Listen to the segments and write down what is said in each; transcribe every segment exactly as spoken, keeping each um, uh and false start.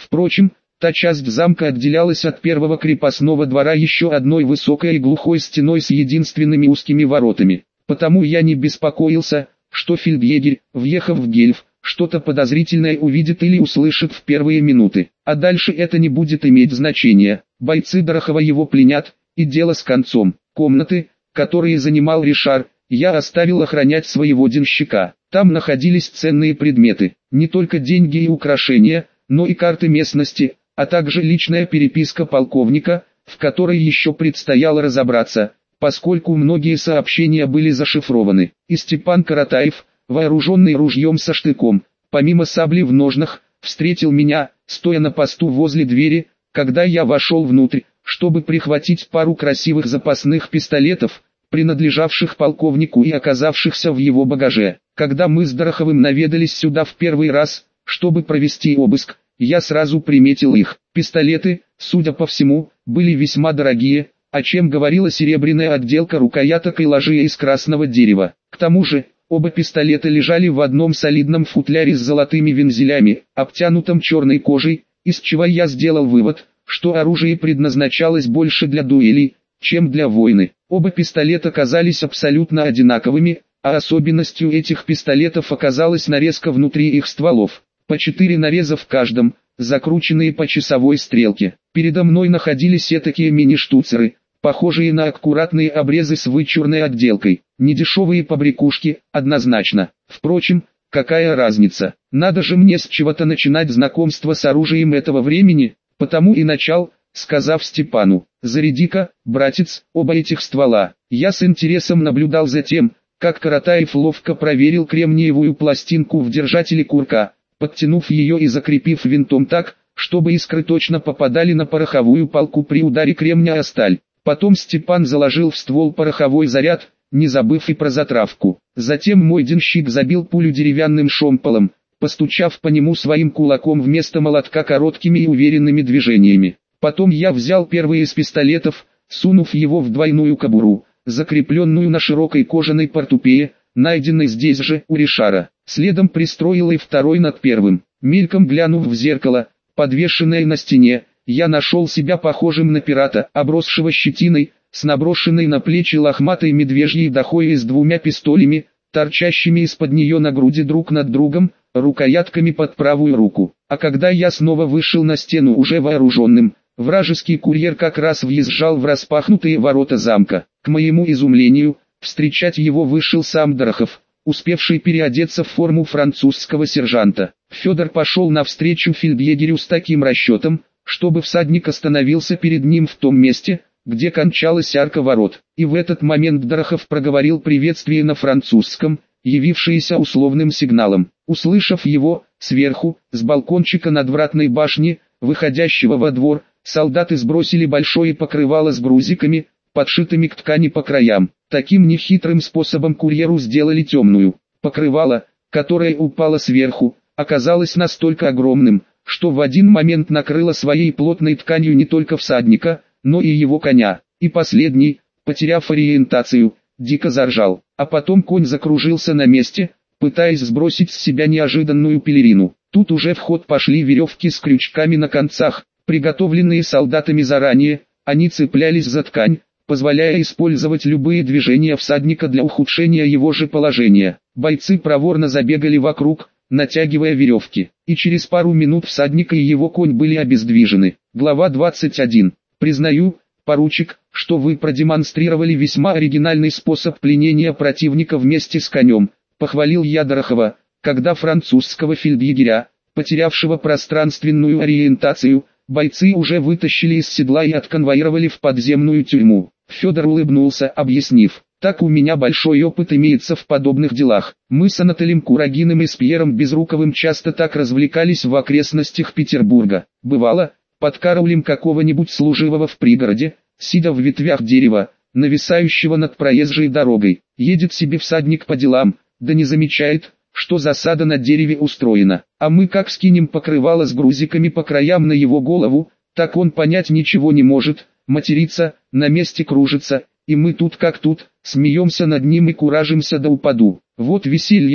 Впрочем, та часть замка отделялась от первого крепостного двора еще одной высокой и глухой стеной с единственными узкими воротами. Потому я не беспокоился, что фельдъегерь, въехав в Гельф, что-то подозрительное увидит или услышит в первые минуты. А дальше это не будет иметь значения. Бойцы Дорохова его пленят, и дело с концом. Комнаты, которые занимал Ришар, я оставил охранять своего денщика. Там находились ценные предметы, не только деньги и украшения, но и карты местности, а также личная переписка полковника, в которой еще предстояло разобраться, поскольку многие сообщения были зашифрованы. И Степан Каратаев, вооруженный ружьем со штыком, помимо сабли в ножнах, встретил меня, стоя на посту возле двери, когда я вошел внутрь, чтобы прихватить пару красивых запасных пистолетов, принадлежавших полковнику и оказавшихся в его багаже. Когда мы с Дороховым наведались сюда в первый раз, чтобы провести обыск, я сразу приметил их. Пистолеты, судя по всему, были весьма дорогие, о чем говорила серебряная отделка рукояток и ложи из красного дерева. К тому же, оба пистолета лежали в одном солидном футляре с золотыми вензелями, обтянутом черной кожей, из чего я сделал вывод, что оружие предназначалось больше для дуэлей, чем для войны. Оба пистолета казались абсолютно одинаковыми, а особенностью этих пистолетов оказалась нарезка внутри их стволов. По четыре нареза в каждом, закрученные по часовой стрелке. Передо мной находились этакие мини-штуцеры, похожие на аккуратные обрезы с вычурной отделкой. Недешевые побрякушки, однозначно. Впрочем, какая разница? Надо же мне с чего-то начинать знакомство с оружием этого времени, потому и начал, сказав Степану: «Заряди-ка, братец, оба этих ствола». Я с интересом наблюдал за тем, как Каратаев ловко проверил кремниевую пластинку в держателе курка, подтянув ее и закрепив винтом так, чтобы искры точно попадали на пороховую палку при ударе кремня о сталь. Потом Степан заложил в ствол пороховой заряд, не забыв и про затравку. Затем мой денщик забил пулю деревянным шомполом, постучав по нему своим кулаком вместо молотка короткими и уверенными движениями. Потом я взял первый из пистолетов, сунув его в двойную кобуру, закрепленную на широкой кожаной портупее, найденной здесь же у Ришара. Следом пристроил и второй над первым. Мельком глянув в зеркало, подвешенное на стене, я нашел себя похожим на пирата, обросшего щетиной, с наброшенной на плечи лохматой медвежьей дохой и с двумя пистолями, торчащими из-под нее на груди друг над другом, рукоятками под правую руку. А когда я снова вышел на стену уже вооруженным, вражеский курьер как раз въезжал в распахнутые ворота замка. К моему изумлению, встречать его вышел сам Дорохов, успевший переодеться в форму французского сержанта. Федор пошел навстречу фельдъегерю с таким расчетом, чтобы всадник остановился перед ним в том месте, где кончалась арка ворот. И в этот момент Дорохов проговорил приветствие на французском, явившееся условным сигналом. Услышав его, сверху, с балкончика надвратной башни, выходящего во двор, солдаты сбросили большое покрывало с грузиками, подшитыми к ткани по краям. Таким нехитрым способом курьеру сделали темную. Покрывало, которое упало сверху, оказалось настолько огромным, что в один момент накрыло своей плотной тканью не только всадника, но и его коня. И последний, потеряв ориентацию, дико заржал. А потом конь закружился на месте, пытаясь сбросить с себя неожиданную пелерину. Тут уже в ход пошли веревки с крючками на концах, приготовленные солдатами заранее. Они цеплялись за ткань, позволяя использовать любые движения всадника для ухудшения его же положения. Бойцы проворно забегали вокруг, натягивая веревки, и через пару минут всадник и его конь были обездвижены. Глава двадцать один. Признаю, поручик, что вы продемонстрировали весьма оригинальный способ пленения противника вместе с конем, похвалил я Дорохова, когда французского фельдъегеря, потерявшего пространственную ориентацию, бойцы уже вытащили из седла и отконвоировали в подземную тюрьму. Федор улыбнулся, объяснив: «Так у меня большой опыт имеется в подобных делах. Мы с Анатолием Курагиным и с Пьером Безруковым часто так развлекались в окрестностях Петербурга. Бывало, подкараулим какого-нибудь служивого в пригороде, сидя в ветвях дерева, нависающего над проезжей дорогой. Едет себе всадник по делам, да не замечает, что засада на дереве устроена. А мы как скинем покрывало с грузиками по краям на его голову, так он понять ничего не может, матерится, на месте кружится, и мы тут как тут, смеемся над ним и куражимся до упаду. Вот веселье,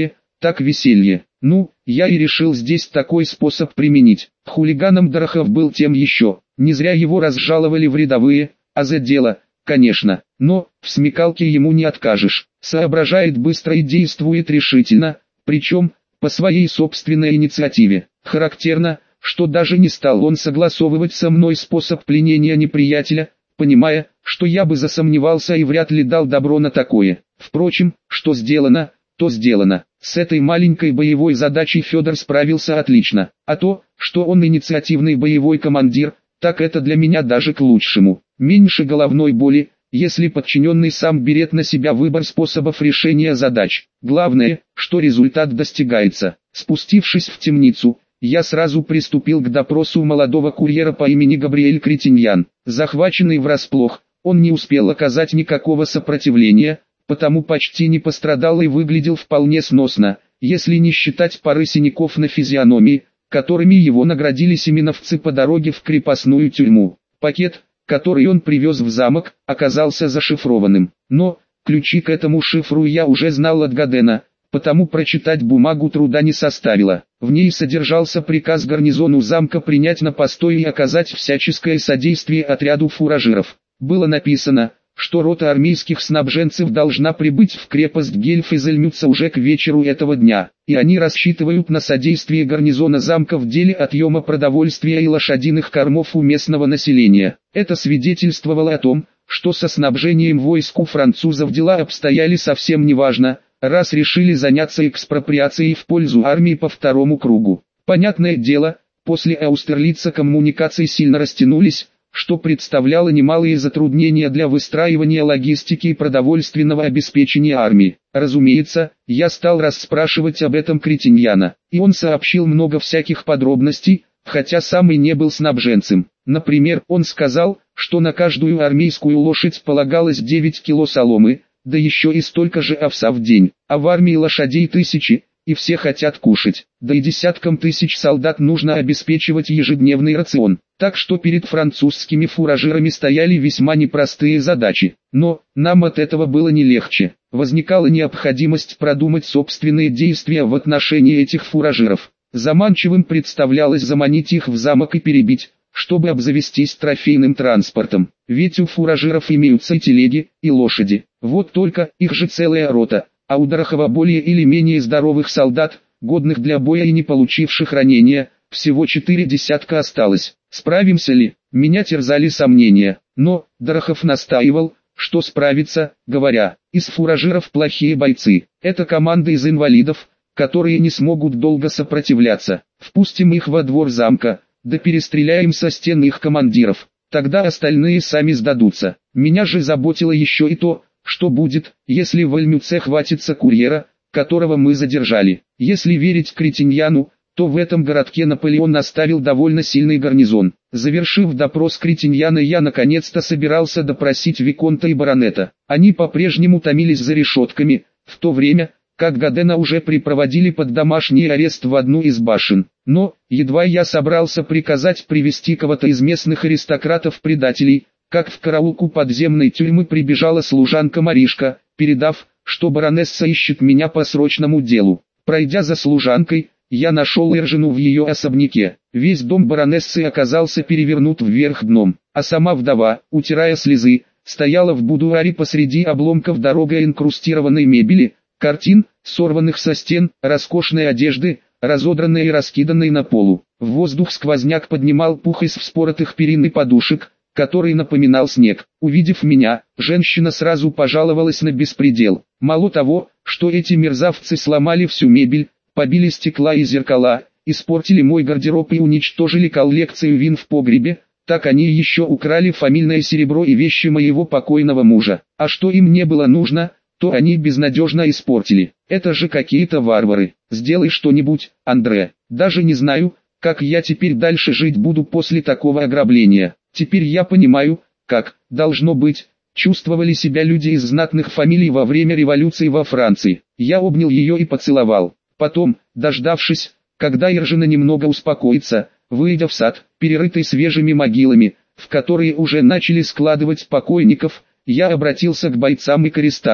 так веселье. Ну, я и решил здесь такой способ применить. Хулиганом Дорохов был тем еще. Не зря его разжаловали в рядовые, а за дело, конечно. Но, в смекалке ему не откажешь. Соображает быстро и действует решительно, причем, по своей собственной инициативе. Характерно, что даже не стал он согласовывать со мной способ пленения неприятеля, понимая, что я бы засомневался и вряд ли дал добро на такое. Впрочем, что сделано, то сделано. С этой маленькой боевой задачей Федор справился отлично. А то, что он инициативный боевой командир, так это для меня даже к лучшему. Меньше головной боли, если подчиненный сам берет на себя выбор способов решения задач. Главное, что результат достигается. Спустившись в темницу, я сразу приступил к допросу молодого курьера по имени Габриэль Кретиньян. Захваченный врасплох, он не успел оказать никакого сопротивления, потому почти не пострадал и выглядел вполне сносно, если не считать пары синяков на физиономии, которыми его наградили семеновцы по дороге в крепостную тюрьму. Пакет, который он привез в замок, оказался зашифрованным. Но, ключи к этому шифру я уже знал от Гадена, потому прочитать бумагу труда не составило. В ней содержался приказ гарнизону замка принять на постой и оказать всяческое содействие отряду фуражиров. Было написано, что рота армейских снабженцев должна прибыть в крепость Гельф из Эльмюца уже к вечеру этого дня, и они рассчитывают на содействие гарнизона замка в деле отъема продовольствия и лошадиных кормов у местного населения. Это свидетельствовало о том, что со снабжением войск у французов дела обстояли совсем неважно, раз решили заняться экспроприацией в пользу армии по второму кругу. Понятное дело, после Аустерлица коммуникации сильно растянулись, что представляло немалые затруднения для выстраивания логистики и продовольственного обеспечения армии. Разумеется, я стал расспрашивать об этом Кретиньяна, и он сообщил много всяких подробностей, хотя сам и не был снабженцем. Например, он сказал, что на каждую армейскую лошадь полагалось девять кило соломы, да еще и столько же овса в день, а в армии лошадей тысячи, и все хотят кушать, да и десяткам тысяч солдат нужно обеспечивать ежедневный рацион, так что перед французскими фуражирами стояли весьма непростые задачи. Но, нам от этого было не легче, возникала необходимость продумать собственные действия в отношении этих фуражиров. Заманчивым представлялось заманить их в замок и перебить, чтобы обзавестись трофейным транспортом, ведь у фуражиров имеются и телеги, и лошади, вот только их же целая рота. А у Дорохова более или менее здоровых солдат, годных для боя и не получивших ранения, всего четыре десятка осталось. Справимся ли? Меня терзали сомнения, но Дорохов настаивал, что справится, говоря, из фуражиров плохие бойцы. Это команда из инвалидов, которые не смогут долго сопротивляться. Впустим их во двор замка, да перестреляем со стен их командиров, тогда остальные сами сдадутся. Меня же заботило еще и то, что будет, если в Эльмюце хватится курьера, которого мы задержали. Если верить Кретиньяну, то в этом городке Наполеон оставил довольно сильный гарнизон. Завершив допрос Кретиньяна, я наконец-то собирался допросить Виконта и баронета. Они по-прежнему томились за решетками, в то время, как Гадена уже припроводили под домашний арест в одну из башен. Но, едва я собрался приказать привести кого-то из местных аристократов-предателей, как в караулку подземной тюрьмы прибежала служанка Маришка, передав, что баронесса ищет меня по срочному делу. Пройдя за служанкой, я нашел Эржину в ее особняке. Весь дом баронессы оказался перевернут вверх дном, а сама вдова, утирая слезы, стояла в будуаре посреди обломков дорого инкрустированной мебели, картин, сорванных со стен, роскошной одежды, разодранной и раскиданной на полу. В воздух сквозняк поднимал пух из вспоротых перин и подушек, который напоминал снег. Увидев меня, женщина сразу пожаловалась на беспредел. Мало того, что эти мерзавцы сломали всю мебель, побили стекла и зеркала, испортили мой гардероб и уничтожили коллекцию вин в погребе, так они еще украли фамильное серебро и вещи моего покойного мужа. А что им не было нужно, то они безнадежно испортили. Это же какие-то варвары. Сделай что-нибудь, Андре. Даже не знаю, как я теперь дальше жить буду после такого ограбления. Теперь я понимаю, как, должно быть, чувствовали себя люди из знатных фамилий во время революции во Франции. Я обнял ее и поцеловал. Потом, дождавшись, когда Эржина немного успокоится, выйдя в сад, перерытый свежими могилами, в которые уже начали складывать покойников, я обратился к бойцам и к арестантам.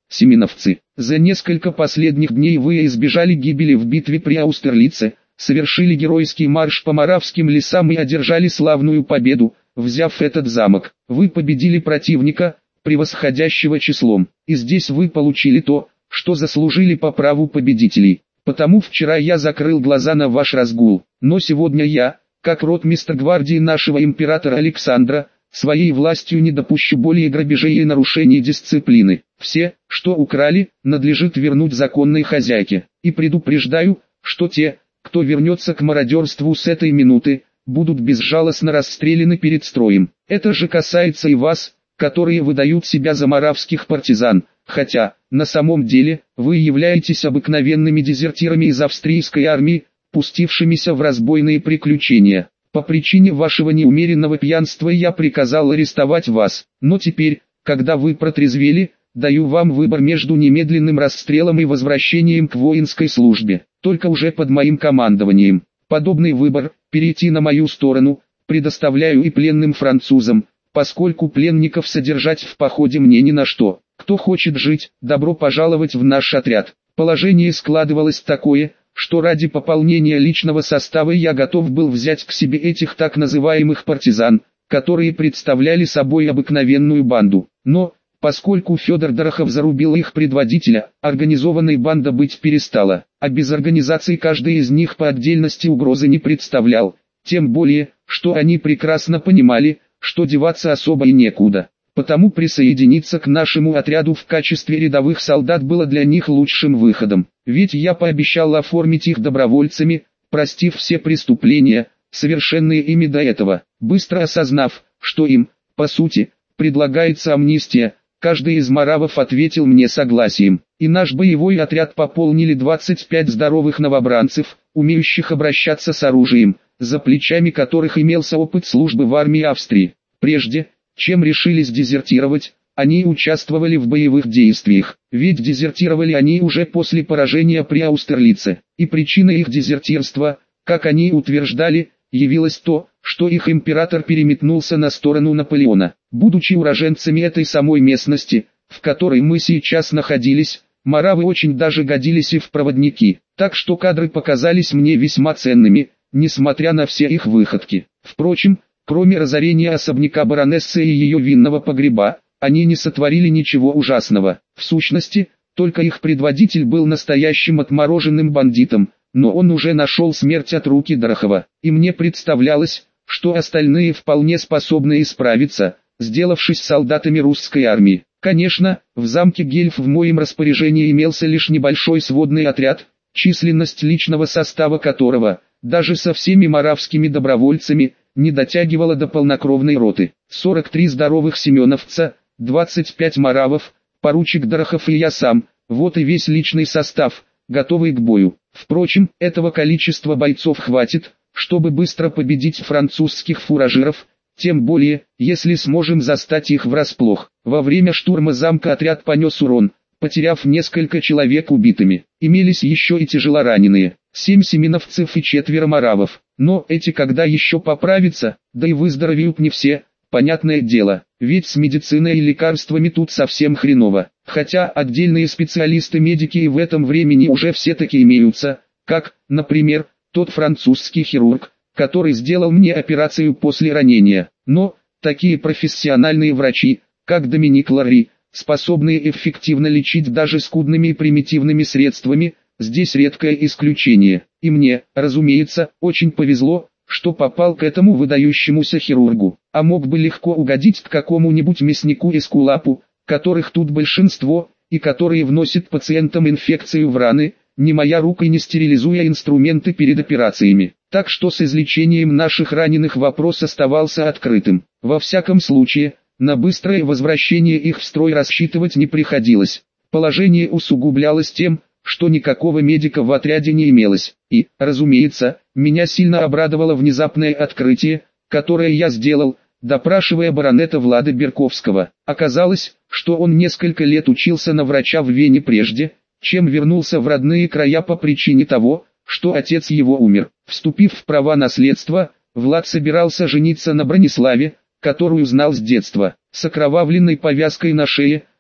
Семеновцы. За несколько последних дней вы избежали гибели в битве при Аустерлице, совершили геройский марш по Моравским лесам и одержали славную победу, взяв этот замок. Вы победили противника, превосходящего числом, и здесь вы получили то, что заслужили по праву победителей. Потому вчера я закрыл глаза на ваш разгул, но сегодня я, как ротмистр гвардии нашего императора Александра, своей властью не допущу более грабежей и нарушений дисциплины. Все, что украли, надлежит вернуть законной хозяйке. И предупреждаю, что те, кто вернется к мародерству с этой минуты, будут безжалостно расстреляны перед строем. Это же касается и вас, которые выдают себя за моравских партизан, хотя, на самом деле, вы являетесь обыкновенными дезертирами из австрийской армии, пустившимися в разбойные приключения. По причине вашего неумеренного пьянства я приказал арестовать вас, но теперь, когда вы протрезвели, даю вам выбор между немедленным расстрелом и возвращением к воинской службе, только уже под моим командованием. Подобный выбор, перейти на мою сторону, предоставляю и пленным французам, поскольку пленников содержать в походе мне ни на что. Кто хочет жить, добро пожаловать в наш отряд. Положение складывалось такое, что ради пополнения личного состава я готов был взять к себе этих так называемых партизан, которые представляли собой обыкновенную банду. Но, поскольку Федор Дорохов зарубил их предводителя, организованной банда быть перестала, а без организации каждый из них по отдельности угрозы не представлял, тем более, что они прекрасно понимали, что деваться особо и некуда. Потому присоединиться к нашему отряду в качестве рядовых солдат было для них лучшим выходом. Ведь я пообещал оформить их добровольцами, простив все преступления, совершенные ими до этого. Быстро осознав, что им, по сути, предлагается амнистия, каждый из моравов ответил мне согласием. И наш боевой отряд пополнили двадцать пять здоровых новобранцев, умеющих обращаться с оружием, за плечами которых имелся опыт службы в армии Австрии. Прежде, чем решились дезертировать, они участвовали в боевых действиях, ведь дезертировали они уже после поражения при Аустерлице, и причиной их дезертирства, как они утверждали, явилось то, что их император переметнулся на сторону Наполеона. Будучи уроженцами этой самой местности, в которой мы сейчас находились, моравы очень даже годились и в проводники, так что кадры показались мне весьма ценными, несмотря на все их выходки. Впрочем, кроме разорения особняка баронессы и ее винного погреба, они не сотворили ничего ужасного. В сущности, только их предводитель был настоящим отмороженным бандитом, но он уже нашел смерть от руки Дорохова. И мне представлялось, что остальные вполне способны исправиться, сделавшись солдатами русской армии. Конечно, в замке Гельф в моем распоряжении имелся лишь небольшой сводный отряд, численность личного состава которого, даже со всеми моравскими добровольцами, не дотягивала до полнокровной роты. сорок три здоровых семеновца, двадцать пять моравов, поручик Дорохов и я сам, вот и весь личный состав, готовый к бою. Впрочем, этого количества бойцов хватит, чтобы быстро победить французских фуражиров, тем более, если сможем застать их врасплох. Во время штурма замка отряд понес урон, потеряв несколько человек убитыми. Имелись еще и тяжелораненые, семь семеновцев и четверо моравов. Но эти когда еще поправятся, да и выздоровеют не все, понятное дело, ведь с медициной и лекарствами тут совсем хреново. Хотя отдельные специалисты-медики и в этом времени уже все таки имеются, как, например, тот французский хирург, который сделал мне операцию после ранения. Но, такие профессиональные врачи, как Доминик Ларри, способные эффективно лечить даже скудными и примитивными средствами, здесь редкое исключение. И мне, разумеется, очень повезло, что попал к этому выдающемуся хирургу, а мог бы легко угодить к какому-нибудь мяснику эскулапу, которых тут большинство, и которые вносят пациентам инфекцию в раны, не моя рука и не стерилизуя инструменты перед операциями. Так что с излечением наших раненых вопрос оставался открытым. Во всяком случае, на быстрое возвращение их в строй рассчитывать не приходилось. Положение усугублялось тем, что никакого медика в отряде не имелось. И, разумеется, меня сильно обрадовало внезапное открытие, которое я сделал, допрашивая баронета Влада Берковского. Оказалось, что он несколько лет учился на врача в Вене прежде, чем вернулся в родные края по причине того, что отец его умер. Вступив в права наследства, Влад собирался жениться на Брониславе, которую знал с детства. С окровавленной повязкой на шее,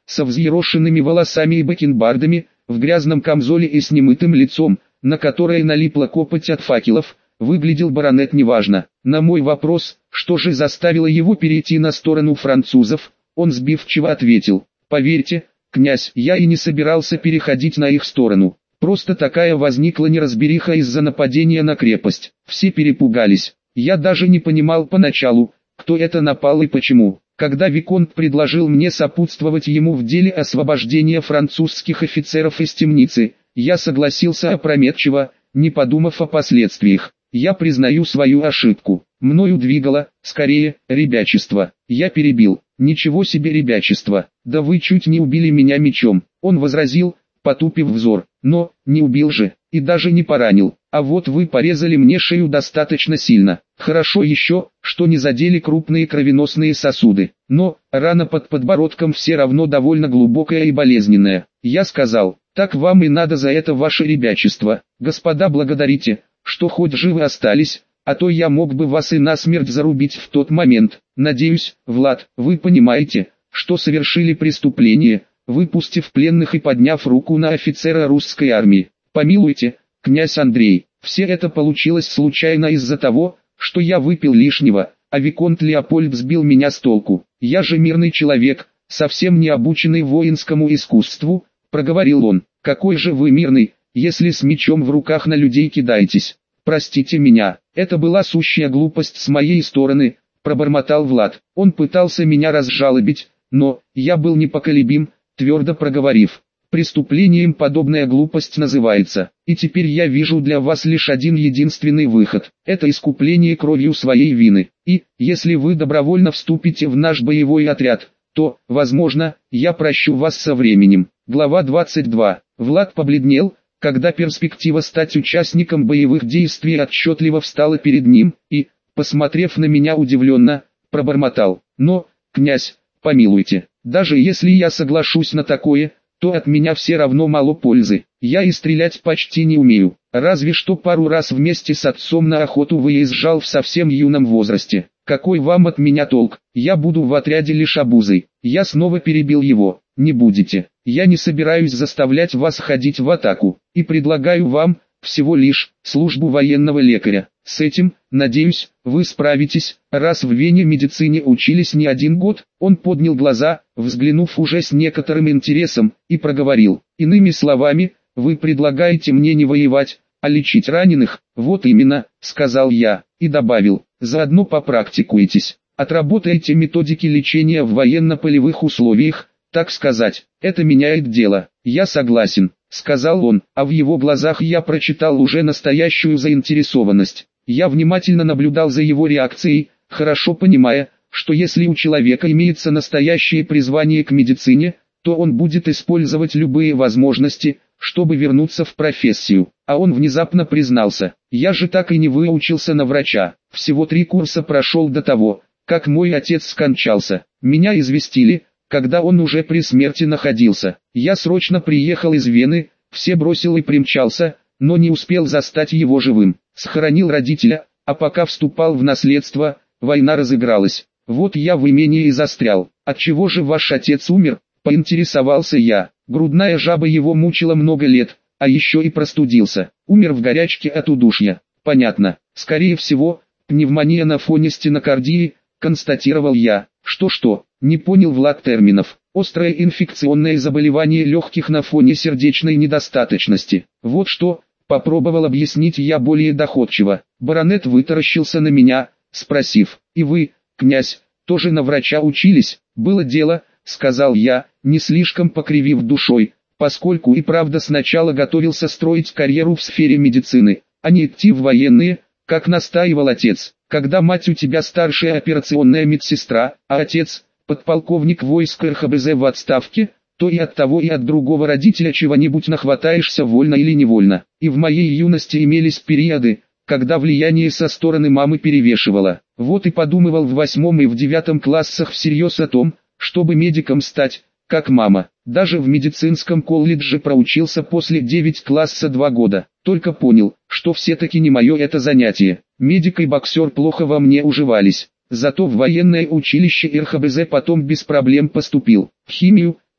со взъерошенными волосами и бакенбардами, в грязном камзоле и с немытым лицом, на которое налипла копоть от факелов, выглядел баронет неважно. На мой вопрос, что же заставило его перейти на сторону французов, он сбивчиво ответил: «Поверьте, князь, я и не собирался переходить на их сторону. Просто такая возникла неразбериха из-за нападения на крепость. Все перепугались. Я даже не понимал поначалу, кто это напал и почему. Когда виконт предложил мне сопутствовать ему в деле освобождения французских офицеров из темницы, я согласился опрометчиво, не подумав о последствиях. Я признаю свою ошибку. Мною двигало, скорее, ребячество. Я перебил: «Ничего себе ребячество, да вы чуть не убили меня мечом». Он возразил, потупив взор: «Но, не убил же, и даже не поранил, а вот вы порезали мне шею достаточно сильно. Хорошо еще, что не задели крупные кровеносные сосуды, но, рана под подбородком все равно довольно глубокая и болезненная». Я сказал: «Так вам и надо за это ваше ребячество. Господа, благодарите, что хоть живы остались, а то я мог бы вас и насмерть зарубить в тот момент. Надеюсь, Влад, вы понимаете, что совершили преступление, выпустив пленных и подняв руку на офицера русской армии. Помилуйте, князь Андрей, все это получилось случайно из-за того, что я выпил лишнего, а виконт Леопольд сбил меня с толку. Я же мирный человек, совсем не обученный воинскому искусству», — проговорил он. «Какой же вы мирный, если с мечом в руках на людей кидаетесь? Простите меня, это была сущая глупость с моей стороны», — пробормотал Влад. Он пытался меня разжалобить, но я был непоколебим, твердо проговорив: «Преступлением подобная глупость называется, и теперь я вижу для вас лишь один единственный выход – это искупление кровью своей вины, и, если вы добровольно вступите в наш боевой отряд, то, возможно, я прощу вас со временем». Глава двадцать два. Влад побледнел, когда перспектива стать участником боевых действий отчетливо встала перед ним, и, посмотрев на меня удивленно, пробормотал: «Но, князь, помилуйте, даже если я соглашусь на такое, то от меня все равно мало пользы. Я и стрелять почти не умею, разве что пару раз вместе с отцом на охоту выезжал в совсем юном возрасте. Какой вам от меня толк? Я буду в отряде лишь обузой». Я снова перебил его: «Не будете. Я не собираюсь заставлять вас ходить в атаку, и предлагаю вам, всего лишь, службу военного лекаря. С этим, надеюсь, вы справитесь, раз в Вене медицине учились не один год». Он поднял глаза, взглянув уже с некоторым интересом, и проговорил: «Иными словами, вы предлагаете мне не воевать, а лечить раненых?» «Вот именно», — сказал я, и добавил: «Заодно попрактикуйтесь, отработаете методики лечения в военно-полевых условиях, так сказать, это меняет дело». «Я согласен», — сказал он, а в его глазах я прочитал уже настоящую заинтересованность. Я внимательно наблюдал за его реакцией, хорошо понимая, что если у человека имеется настоящее призвание к медицине, то он будет использовать любые возможности, чтобы вернуться в профессию. А он внезапно признался: «Я же так и не выучился на врача. Всего три курса прошел до того, как мой отец скончался. Меня известили, когда он уже при смерти находился. Я срочно приехал из Вены, все бросил и примчался, но не успел застать его живым. Схоронил родителя, а пока вступал в наследство, война разыгралась. Вот я в имении и застрял». «Отчего же ваш отец умер?» — поинтересовался я. «Грудная жаба его мучила много лет, а еще и простудился. Умер в горячке от удушья». «Понятно. Скорее всего, пневмония на фоне стенокардии», — констатировал я. «Что-что?» — не понял Влад терминов. «Острое инфекционное заболевание легких на фоне сердечной недостаточности. Вот что», — попробовал объяснить я более доходчиво. Баронет вытаращился на меня, спросив: «И вы, князь, тоже на врача учились?» «Было дело», — сказал я, не слишком покривив душой, поскольку и правда сначала готовился строить карьеру в сфере медицины, а не идти в военные, как настаивал отец. Когда мать у тебя старшая операционная медсестра, а отец — подполковник войск эр ха бэ зэ в отставке, то и от того и от другого родителя чего-нибудь нахватаешься вольно или невольно. И в моей юности имелись периоды, когда влияние со стороны мамы перевешивало. Вот и подумывал в восьмом и в девятом классах всерьез о том, чтобы медиком стать, как мама. Даже в медицинском колледже проучился после девять класса два года. Только понял, что все-таки не мое это занятие. Медик и боксер плохо во мне уживались. Зато в военное училище эр ха бэ зэ потом без проблем поступил. В химию,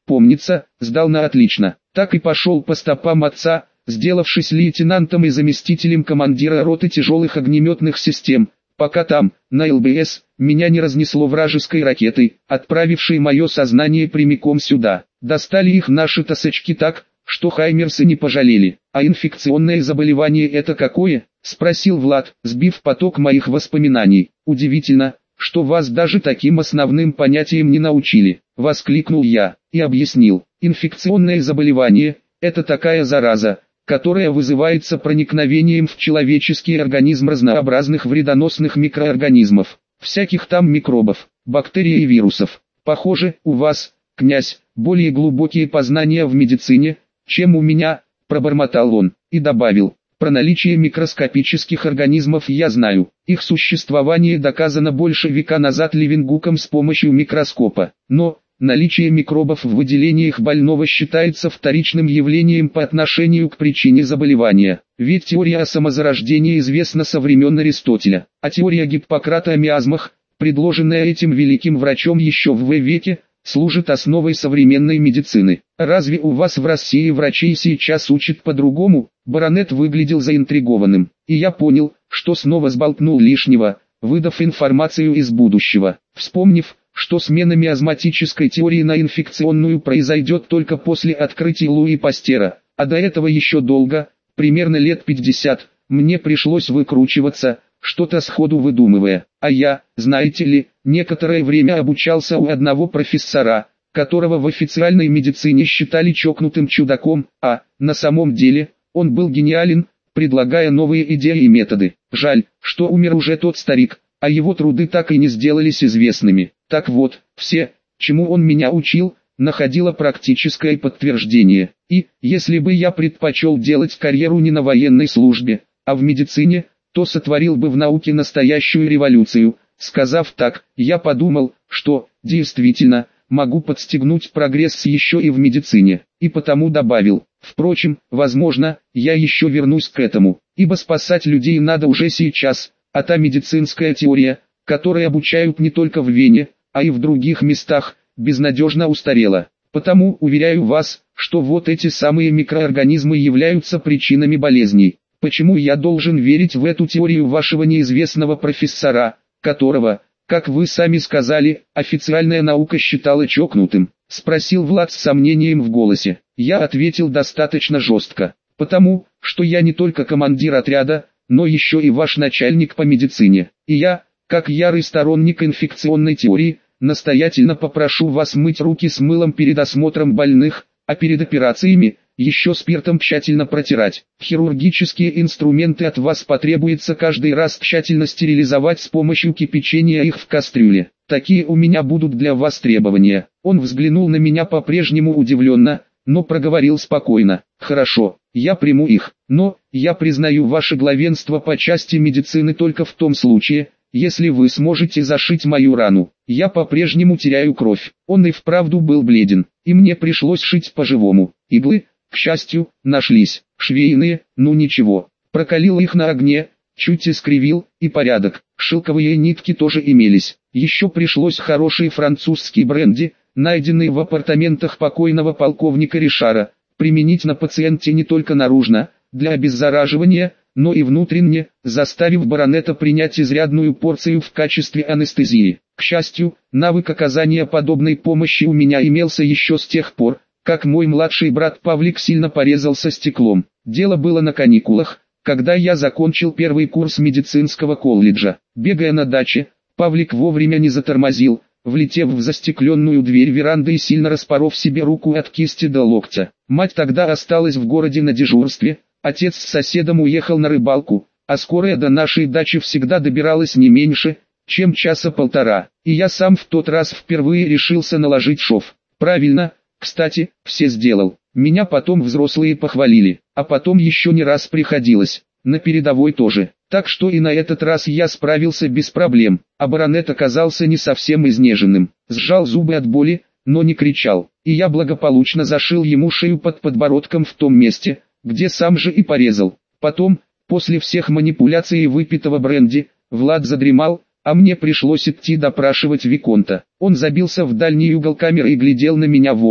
помнится, сдал на отлично. Так и пошел по стопам отца, сделавшись лейтенантом и заместителем командира роты тяжелых огнеметных систем, пока там, на ЛБС, меня не разнесло вражеской ракетой, отправившей мое сознание прямиком сюда. Достали их наши тосочки так, что хаймерсы не пожалели. А инфекционное заболевание это какое? Спросил Влад, сбив поток моих воспоминаний. Удивительно, что вас даже таким основным понятием не научили. Воскликнул я и объяснил. Инфекционное заболевание – это такая зараза, которая вызывается проникновением в человеческий организм разнообразных вредоносных микроорганизмов, всяких там микробов, бактерий и вирусов. Похоже, у вас, князь, более глубокие познания в медицине, чем у меня, пробормотал он, и добавил, про наличие микроскопических организмов я знаю, их существование доказано больше века назад Левенгуком с помощью микроскопа, но наличие микробов в выделениях больного считается вторичным явлением по отношению к причине заболевания. Ведь теория о самозарождении известна со времен Аристотеля, а теория Гиппократа о миазмах, предложенная этим великим врачом еще в В веке, служит основой современной медицины. Разве у вас в России врачей сейчас учат по-другому? Баронет выглядел заинтригованным, и я понял, что снова сболтнул лишнего, выдав информацию из будущего. Вспомнив, что смена миазматической теории на инфекционную произойдет только после открытия Луи Пастера, а до этого еще долго, примерно лет пятьдесят, мне пришлось выкручиваться, что-то сходу выдумывая. А я, знаете ли, некоторое время обучался у одного профессора, которого в официальной медицине считали чокнутым чудаком, а, на самом деле, он был гениален, предлагая новые идеи и методы. Жаль, что умер уже тот старик, а его труды так и не сделались известными. Так вот, все, чему он меня учил, находило практическое подтверждение. И, если бы я предпочел делать карьеру не на военной службе, а в медицине, то сотворил бы в науке настоящую революцию. Сказав так, я подумал, что, действительно, могу подстегнуть прогресс еще и в медицине, и потому добавил, впрочем, возможно, я еще вернусь к этому, ибо спасать людей надо уже сейчас, а та медицинская теория, которой обучают не только в Вене, а и в других местах, безнадежно устарела. Потому уверяю вас, что вот эти самые микроорганизмы являются причинами болезней. Почему я должен верить в эту теорию вашего неизвестного профессора, которого, как вы сами сказали, официальная наука считала чокнутым? Спросил Влад с сомнением в голосе. Я ответил достаточно жестко. Потому, что я не только командир отряда, но еще и ваш начальник по медицине. И я, как ярый сторонник инфекционной теории, настоятельно попрошу вас мыть руки с мылом перед осмотром больных, а перед операциями, еще спиртом тщательно протирать. Хирургические инструменты от вас потребуется каждый раз тщательно стерилизовать с помощью кипячения их в кастрюле. Такие у меня будут для вас требования. Он взглянул на меня по-прежнему удивленно, но проговорил спокойно. Хорошо, я приму их, но я признаю ваше главенство по части медицины только в том случае, если вы сможете зашить мою рану. Я по-прежнему теряю кровь. Он и вправду был бледен, и мне пришлось шить по-живому. Иглы, к счастью, нашлись. Швейные, ну ничего. Прокалил их на огне, чуть искривил, и порядок. Шелковые нитки тоже имелись. Еще пришлось хороший французский бренди, найденный в апартаментах покойного полковника Ришара, применить на пациенте не только наружно, для обеззараживания, но и внутренне, заставив баронета принять изрядную порцию в качестве анестезии. К счастью, навык оказания подобной помощи у меня имелся еще с тех пор, как мой младший брат Павлик сильно порезался стеклом. Дело было на каникулах, когда я закончил первый курс медицинского колледжа. Бегая на даче, Павлик вовремя не затормозил, влетев в застекленную дверь веранды и сильно распоров себе руку от кисти до локтя. Мать тогда осталась в городе на дежурстве, отец с соседом уехал на рыбалку, а скорая до нашей дачи всегда добиралась не меньше, чем часа полтора. И я сам в тот раз впервые решился наложить шов. Правильно, кстати, все сделал. Меня потом взрослые похвалили, а потом еще не раз приходилось, на передовой тоже. Так что и на этот раз я справился без проблем, а баронет оказался не совсем изнеженным. Сжал зубы от боли, но не кричал, и я благополучно зашил ему шею под подбородком в том месте, где сам же и порезал. Потом, после всех манипуляций и выпитого бренди, Влад задремал, а мне пришлось идти допрашивать виконта. Он забился в дальний угол камеры и глядел на меня волком.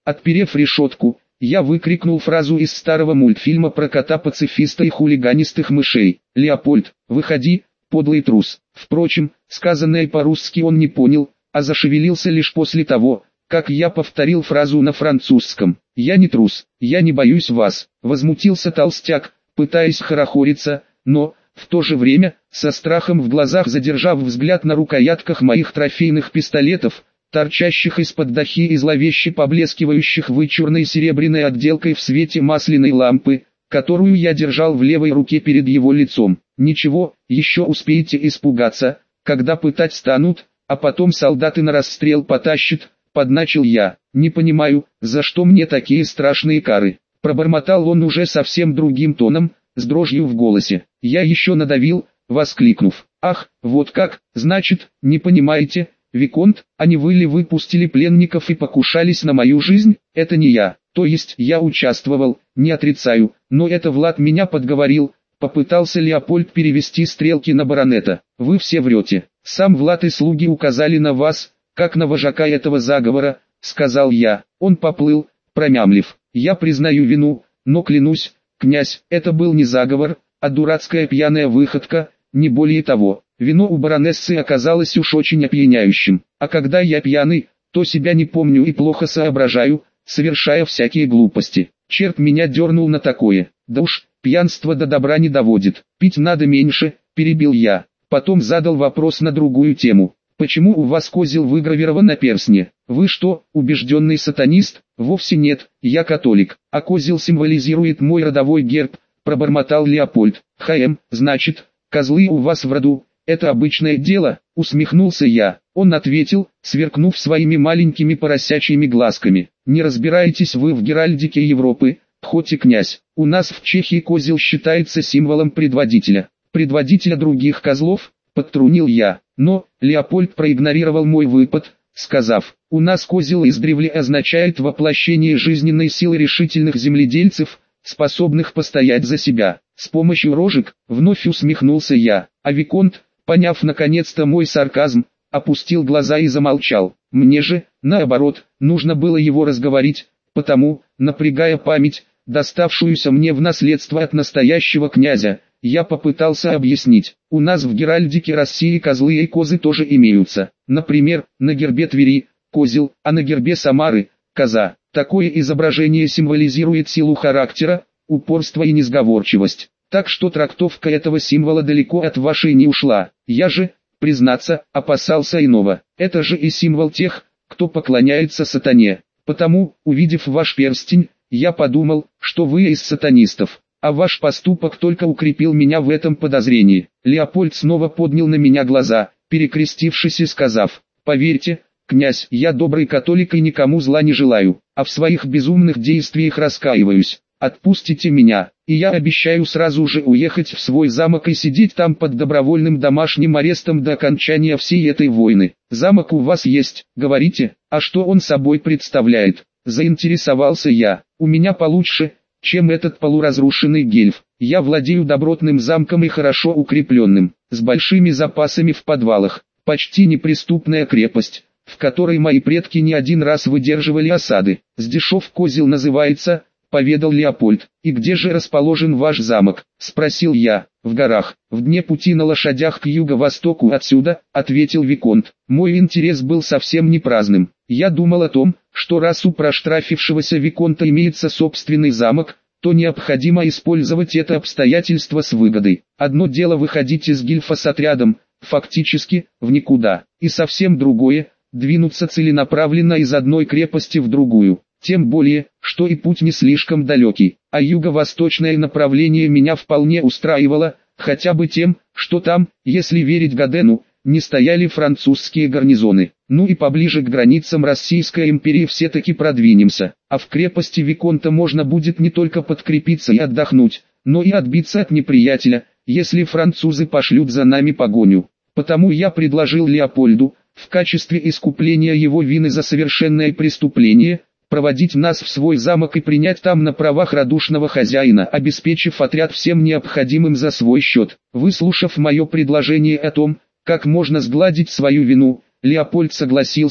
Отперев решетку, я выкрикнул фразу из старого мультфильма про кота-пацифиста и хулиганистых мышей: «Леопольд, выходи, подлый трус». Впрочем, сказанное по-русски он не понял, а зашевелился лишь после того, как я повторил фразу на французском. «Я не трус, я не боюсь вас», — возмутился толстяк, пытаясь хорохориться, но, в то же время, со страхом в глазах задержав взгляд на рукоятках моих трофейных пистолетов, торчащих из-под дахи и зловеще поблескивающих вычурной серебряной отделкой в свете масляной лампы, которую я держал в левой руке перед его лицом. «Ничего, еще успеете испугаться, когда пытать станут, а потом солдаты на расстрел потащат», — подначил я. «Не понимаю, за что мне такие страшные кары?» Пробормотал он уже совсем другим тоном, с дрожью в голосе. Я еще надавил, воскликнув: «Ах, вот как, значит, не понимаете, Виконт, а не вы ли выпустили пленников и покушались на мою жизнь?» «Это не я, то есть я участвовал, не отрицаю, но это Влад меня подговорил», — попытался Леопольд перевести стрелки на баронета. «Вы все врете, сам Влад и слуги указали на вас, как на вожака этого заговора», — сказал я. Он поплыл, промямлив: «Я признаю вину, но клянусь, князь, это был не заговор, а дурацкая пьяная выходка, не более того». Вино у баронессы оказалось уж очень опьяняющим, а когда я пьяный, то себя не помню и плохо соображаю, совершая всякие глупости. Черт меня дернул на такое. «Да уж, пьянство до добра не доводит, пить надо меньше», — перебил я. Потом задал вопрос на другую тему: «Почему у вас козел выгравирован на перстне? Вы что, убежденный сатанист?» «Вовсе нет, я католик, а козел символизирует мой родовой герб», — пробормотал Леопольд. «Хм, значит, козлы у вас в роду. Это обычное дело», — усмехнулся я. Он ответил, сверкнув своими маленькими поросячьими глазками: «Не разбираетесь вы в геральдике Европы, хоть и князь. У нас в Чехии козел считается символом предводителя. Предводителя других козлов», — подтрунил я. Но Леопольд проигнорировал мой выпад, сказав: «У нас козел издревле означает воплощение жизненной силы решительных земледельцев, способных постоять за себя». «С помощью рожек», — вновь усмехнулся я. А Виконт, поняв наконец-то мой сарказм, опустил глаза и замолчал. Мне же, наоборот, нужно было его разговорить, потому, напрягая память, доставшуюся мне в наследство от настоящего князя, я попытался объяснить: у нас в геральдике России козлы и козы тоже имеются. Например, на гербе Твери – козел, а на гербе Самары – коза. Такое изображение символизирует силу характера, упорство и несговорчивость. Так что трактовка этого символа далеко от вашей не ушла. Я же, признаться, опасался иного. Это же и символ тех, кто поклоняется сатане. Потому, увидев ваш перстень, я подумал, что вы из сатанистов. А ваш поступок только укрепил меня в этом подозрении». Леопольд снова поднял на меня глаза, перекрестившись и сказав: «Поверьте, князь, я добрый католик и никому зла не желаю, а в своих безумных действиях раскаиваюсь. Отпустите меня, и я обещаю сразу же уехать в свой замок и сидеть там под добровольным домашним арестом до окончания всей этой войны». «Замок у вас есть, говорите, а что он собой представляет?» — заинтересовался я. «У меня получше, чем этот полуразрушенный гельф. Я владею добротным замком и хорошо укрепленным, с большими запасами в подвалах. Почти неприступная крепость, в которой мои предки не один раз выдерживали осады. Сдешев козел называется», — поведал Леопольд. «И где же расположен ваш замок?» — спросил я. «В горах, в дне пути на лошадях к юго-востоку отсюда», — ответил Виконт. Мой интерес был совсем не праздным. Я думал о том, что раз у проштрафившегося Виконта имеется собственный замок, то необходимо использовать это обстоятельство с выгодой. Одно дело выходить из гильфа с отрядом, фактически, в никуда, и совсем другое — двинуться целенаправленно из одной крепости в другую. Тем более, что и путь не слишком далекий, а юго-восточное направление меня вполне устраивало, хотя бы тем, что там, если верить Гадену, не стояли французские гарнизоны. Ну и поближе к границам Российской империи все-таки продвинемся, а в крепости Виконта можно будет не только подкрепиться и отдохнуть, но и отбиться от неприятеля, если французы пошлют за нами погоню. Потому я предложил Леопольду, в качестве искупления его вины за совершенное преступление, проводить нас в свой замок и принять там на правах радушного хозяина, обеспечив отряд всем необходимым за свой счет. Выслушав мое предложение о том, как можно сгладить свою вину, Леопольд согласился,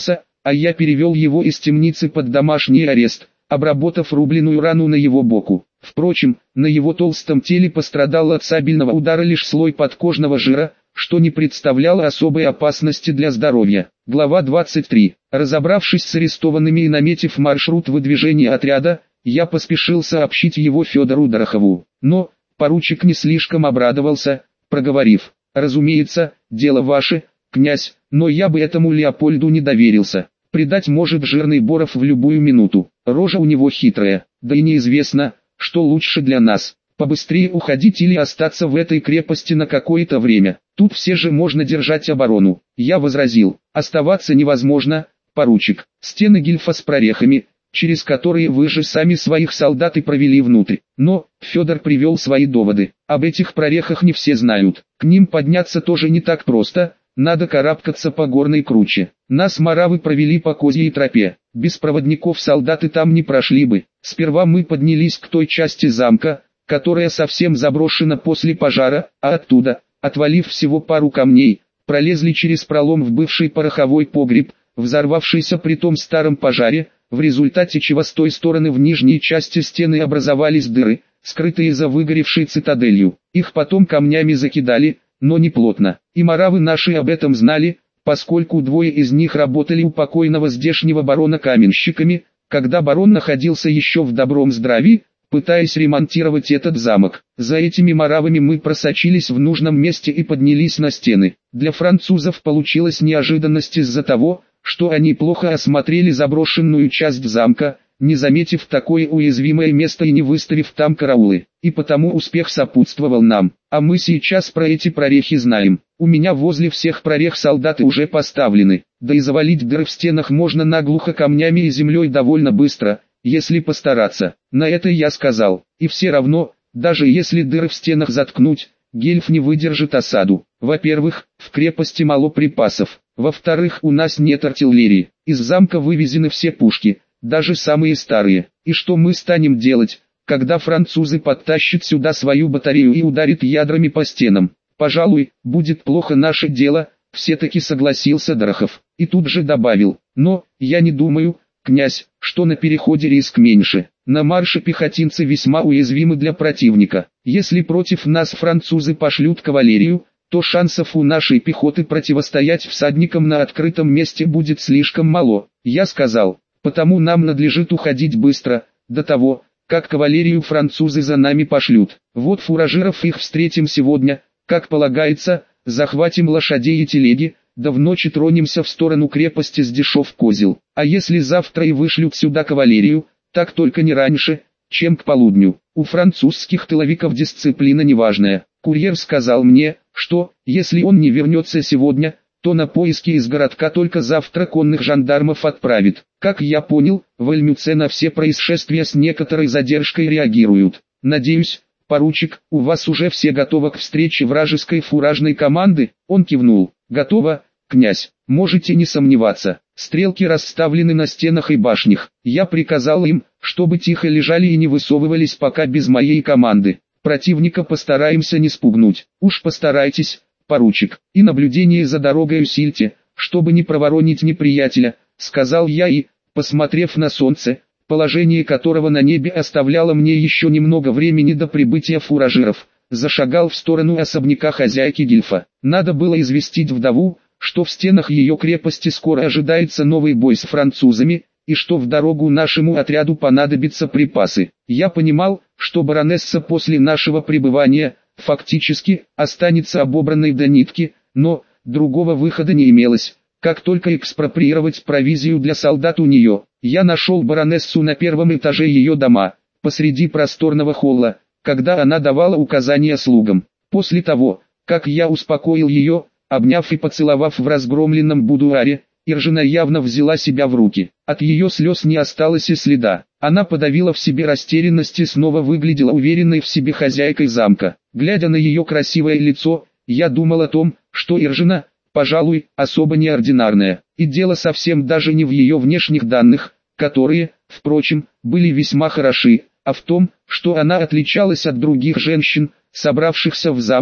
а я перевел его из темницы под домашний арест, обработав рубленую рану на его боку. Впрочем, на его толстом теле пострадал от сабельного удара лишь слой подкожного жира, что не представляло особой опасности для здоровья. Глава двадцать три. Разобравшись с арестованными и наметив маршрут выдвижения отряда, я поспешил сообщить его Федору Дорохову. Но поручик не слишком обрадовался, проговорив: «Разумеется, дело ваше, князь, но я бы этому Леопольду не доверился. Предать может жирный Боров в любую минуту. Рожа у него хитрая, да и неизвестно, что лучше для нас, побыстрее уходить или остаться в этой крепости на какое-то время. Тут все же можно держать оборону». Я возразил: «Оставаться невозможно, поручик. Стены Гильфа с прорехами, через которые вы же сами своих солдат и провели внутрь». Но Федор привел свои доводы. «Об этих прорехах не все знают. К ним подняться тоже не так просто, надо карабкаться по горной круче. Нас маравы провели по козьей тропе, без проводников солдаты там не прошли бы. Сперва мы поднялись к той части замка, которая совсем заброшена после пожара, а оттуда, отвалив всего пару камней, пролезли через пролом в бывший пороховой погреб, взорвавшийся при том старом пожаре, в результате чего с той стороны в нижней части стены образовались дыры, скрытые за выгоревшей цитаделью. Их потом камнями закидали, но не плотно. И маравы наши об этом знали, поскольку двое из них работали у покойного здешнего барона каменщиками, когда барон находился еще в добром здравии, пытаясь ремонтировать этот замок. За этими маравами мы просочились в нужном месте и поднялись на стены. Для французов получилась неожиданность из-за того, что они плохо осмотрели заброшенную часть замка, не заметив такое уязвимое место и не выставив там караулы. И потому успех сопутствовал нам. А мы сейчас про эти прорехи знаем. У меня возле всех прорех солдаты уже поставлены. Да и завалить дыры в стенах можно наглухо камнями и землей довольно быстро, если постараться. На это я сказал. И все равно, даже если дыры в стенах заткнуть, Гельф не выдержит осаду. Во-первых, в крепости мало припасов. Во-вторых, у нас нет артиллерии. Из замка вывезены все пушки, даже самые старые. И что мы станем делать, когда французы подтащат сюда свою батарею и ударят ядрами по стенам? Пожалуй, будет плохо наше дело, все-таки согласился Дорохов. И тут же добавил: но, я не думаю, князь, что на переходе риск меньше. На марше пехотинцы весьма уязвимы для противника. Если против нас французы пошлют кавалерию, то шансов у нашей пехоты противостоять всадникам на открытом месте будет слишком мало. Я сказал: потому нам надлежит уходить быстро, до того, как кавалерию французы за нами пошлют. Вот фуражиров их встретим сегодня, как полагается, захватим лошадей и телеги, да в ночь тронемся в сторону крепости с дешев козел. А если завтра и вышлют сюда кавалерию, так только не раньше, чем к полудню. У французских тыловиков дисциплина неважная. Курьер сказал мне, что, если он не вернется сегодня, то на поиски из городка только завтра конных жандармов отправит. Как я понял, в Эльмюце на все происшествия с некоторой задержкой реагируют. Надеюсь, поручик, у вас уже все готовы к встрече вражеской фуражной команды? Он кивнул. Готово, князь, можете не сомневаться. Стрелки расставлены на стенах и башнях. Я приказал им, чтобы тихо лежали и не высовывались пока без моей команды. Противника постараемся не спугнуть. Уж постарайтесь, поручик, и наблюдение за дорогой усильте, чтобы не проворонить неприятеля, сказал я и, посмотрев на солнце, положение которого на небе оставляло мне еще немного времени до прибытия фуражиров, зашагал в сторону особняка хозяйки Гильфа. Надо было известить вдову, что в стенах ее крепости скоро ожидается новый бой с французами, и что в дорогу нашему отряду понадобятся припасы. Я понимал, что баронесса после нашего пребывания, фактически, останется обобранной до нитки, но, другого выхода не имелось. Как только экспроприировать провизию для солдат у нее, я нашел баронессу на первом этаже ее дома, посреди просторного холла, когда она давала указания слугам. После того, как я успокоил ее, обняв и поцеловав в разгромленном будуаре, Иржина явно взяла себя в руки. От ее слез не осталось и следа. Она подавила в себе растерянность и снова выглядела уверенной в себе хозяйкой замка. Глядя на ее красивое лицо, я думал о том, что Иржина, пожалуй, особо неординарная. И дело совсем даже не в ее внешних данных, которые, впрочем, были весьма хороши, а в том, что она отличалась от других женщин, собравшихся в замке,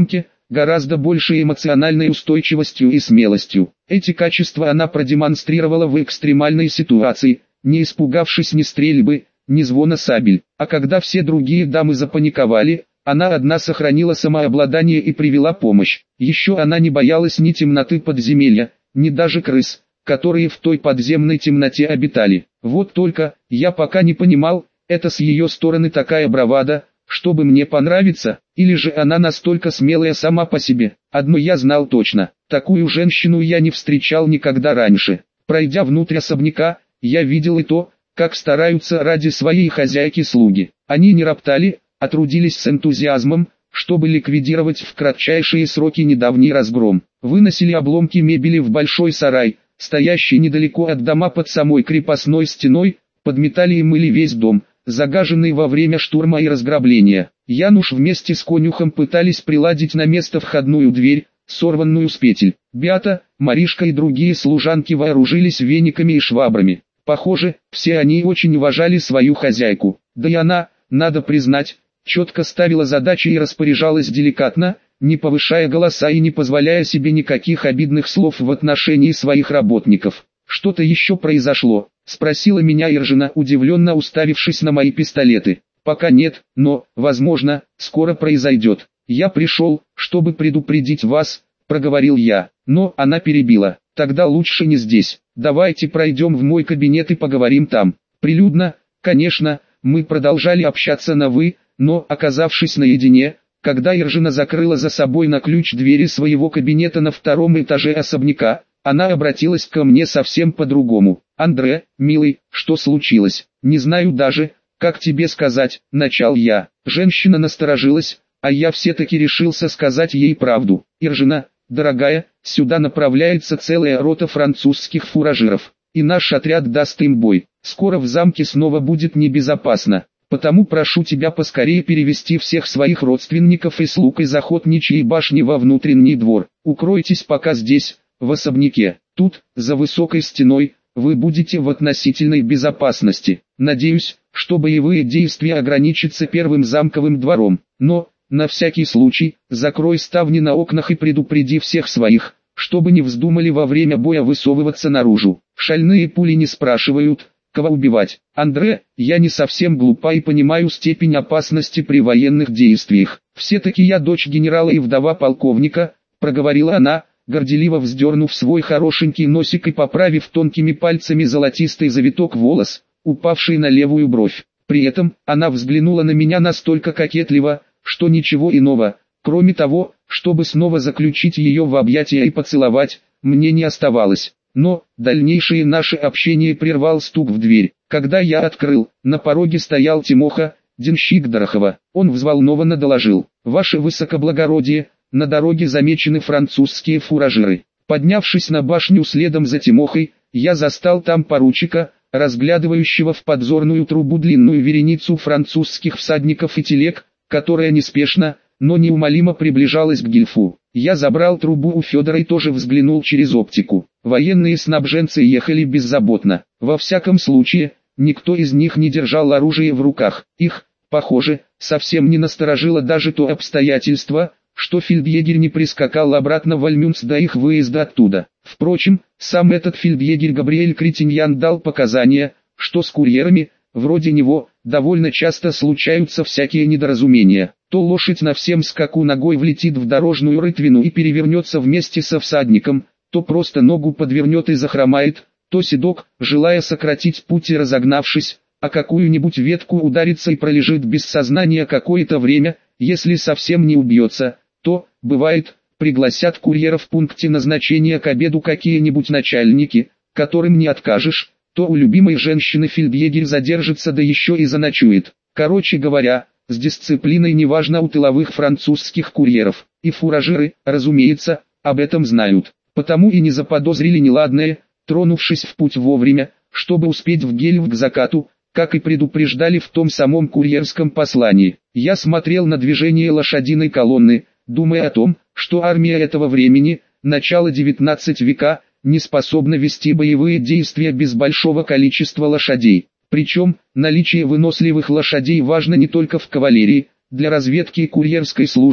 гораздо большей эмоциональной устойчивостью и смелостью. Эти качества она продемонстрировала в экстремальной ситуации, не испугавшись ни стрельбы, ни звона сабель. А когда все другие дамы запаниковали, она одна сохранила самообладание и привела помощь. Еще она не боялась ни темноты подземелья, ни даже крыс, которые в той подземной темноте обитали. Вот только, я пока не понимал, это с ее стороны такая бравада, чтобы мне понравиться, или же она настолько смелая сама по себе. Одно я знал точно, такую женщину я не встречал никогда раньше. Пройдя внутрь особняка, я видел и то, как стараются ради своей хозяйки слуги. Они не роптали, а трудились с энтузиазмом, чтобы ликвидировать в кратчайшие сроки недавний разгром. Выносили обломки мебели в большой сарай, стоящий недалеко от дома под самой крепостной стеной, подметали и мыли весь дом, загаженный во время штурма и разграбления. Януш вместе с конюхом пытались приладить на место входную дверь, сорванную с петель. Беата, Маришка и другие служанки вооружились вениками и швабрами. Похоже, все они очень уважали свою хозяйку. Да и она, надо признать, четко ставила задачи и распоряжалась деликатно, не повышая голоса и не позволяя себе никаких обидных слов в отношении своих работников. «Что-то еще произошло?» — спросила меня Иржина, удивленно уставившись на мои пистолеты. «Пока нет, но, возможно, скоро произойдет. Я пришел, чтобы предупредить вас», — проговорил я, но она перебила. «Тогда лучше не здесь. Давайте пройдем в мой кабинет и поговорим там». Прилюдно, конечно, мы продолжали общаться на «вы», но, оказавшись наедине, когда Иржина закрыла за собой на ключ двери своего кабинета на втором этаже особняка, она обратилась ко мне совсем по-другому. «Андре, милый, что случилось? Не знаю даже, как тебе сказать», — начал я. Женщина насторожилась, а я все-таки решился сказать ей правду. «Иржина, дорогая, сюда направляется целая рота французских фуражиров, и наш отряд даст им бой. Скоро в замке снова будет небезопасно. Потому прошу тебя поскорее перевести всех своих родственников и слуг из охотничьей башни во внутренний двор. Укройтесь пока здесь, в особняке. Тут, за высокой стеной, вы будете в относительной безопасности. Надеюсь, что боевые действия ограничатся первым замковым двором. Но, на всякий случай, закрой ставни на окнах и предупреди всех своих, чтобы не вздумали во время боя высовываться наружу. Шальные пули не спрашивают, кого убивать. Андре, я не совсем глупа и понимаю степень опасности при военных действиях. Все-таки я дочь генерала и вдова полковника», — проговорила она, горделиво вздернув свой хорошенький носик и поправив тонкими пальцами золотистый завиток волос, упавший на левую бровь. При этом, она взглянула на меня настолько кокетливо, что ничего иного, кроме того, чтобы снова заключить ее в объятия и поцеловать, мне не оставалось. Но, дальнейшее наше общение прервал стук в дверь. Когда я открыл, на пороге стоял Тимоха, денщик Дорохова. Он взволнованно доложил: «Ваше высокоблагородие, на дороге замечены французские фуражиры». Поднявшись на башню следом за Тимохой, я застал там поручика, разглядывающего в подзорную трубу длинную вереницу французских всадников и телег, которая неспешно, но неумолимо приближалась к Гильфу. Я забрал трубу у Федора и тоже взглянул через оптику. Военные снабженцы ехали беззаботно. Во всяком случае, никто из них не держал оружие в руках. Их, похоже, совсем не насторожило даже то обстоятельство, что фельдъегерь не прискакал обратно в Альмюнц до их выезда оттуда. Впрочем, сам этот фельдъегерь Габриэль Кретиньян дал показания, что с курьерами, вроде него, довольно часто случаются всякие недоразумения. То лошадь на всем скаку ногой влетит в дорожную рытвину и перевернется вместе со всадником, то просто ногу подвернет и захромает, то седок, желая сократить путь и разогнавшись, а какую-нибудь ветку ударится и пролежит без сознания какое-то время, если совсем не убьется, то, бывает, пригласят курьера в пункте назначения к обеду какие-нибудь начальники, которым не откажешь, то у любимой женщины фельдъегерь задержится да еще и заночует. Короче говоря, с дисциплиной неважно у тыловых французских курьеров, и фуражиры, разумеется, об этом знают, потому и не заподозрили неладное, тронувшись в путь вовремя, чтобы успеть в Гельф к закату, как и предупреждали в том самом курьерском послании. Я смотрел на движение лошадиной колонны, думая о том, что армия этого времени, начала девятнадцатого века, не способна вести боевые действия без большого количества лошадей. Причем, наличие выносливых лошадей важно не только в кавалерии, для разведки и курьерской службы,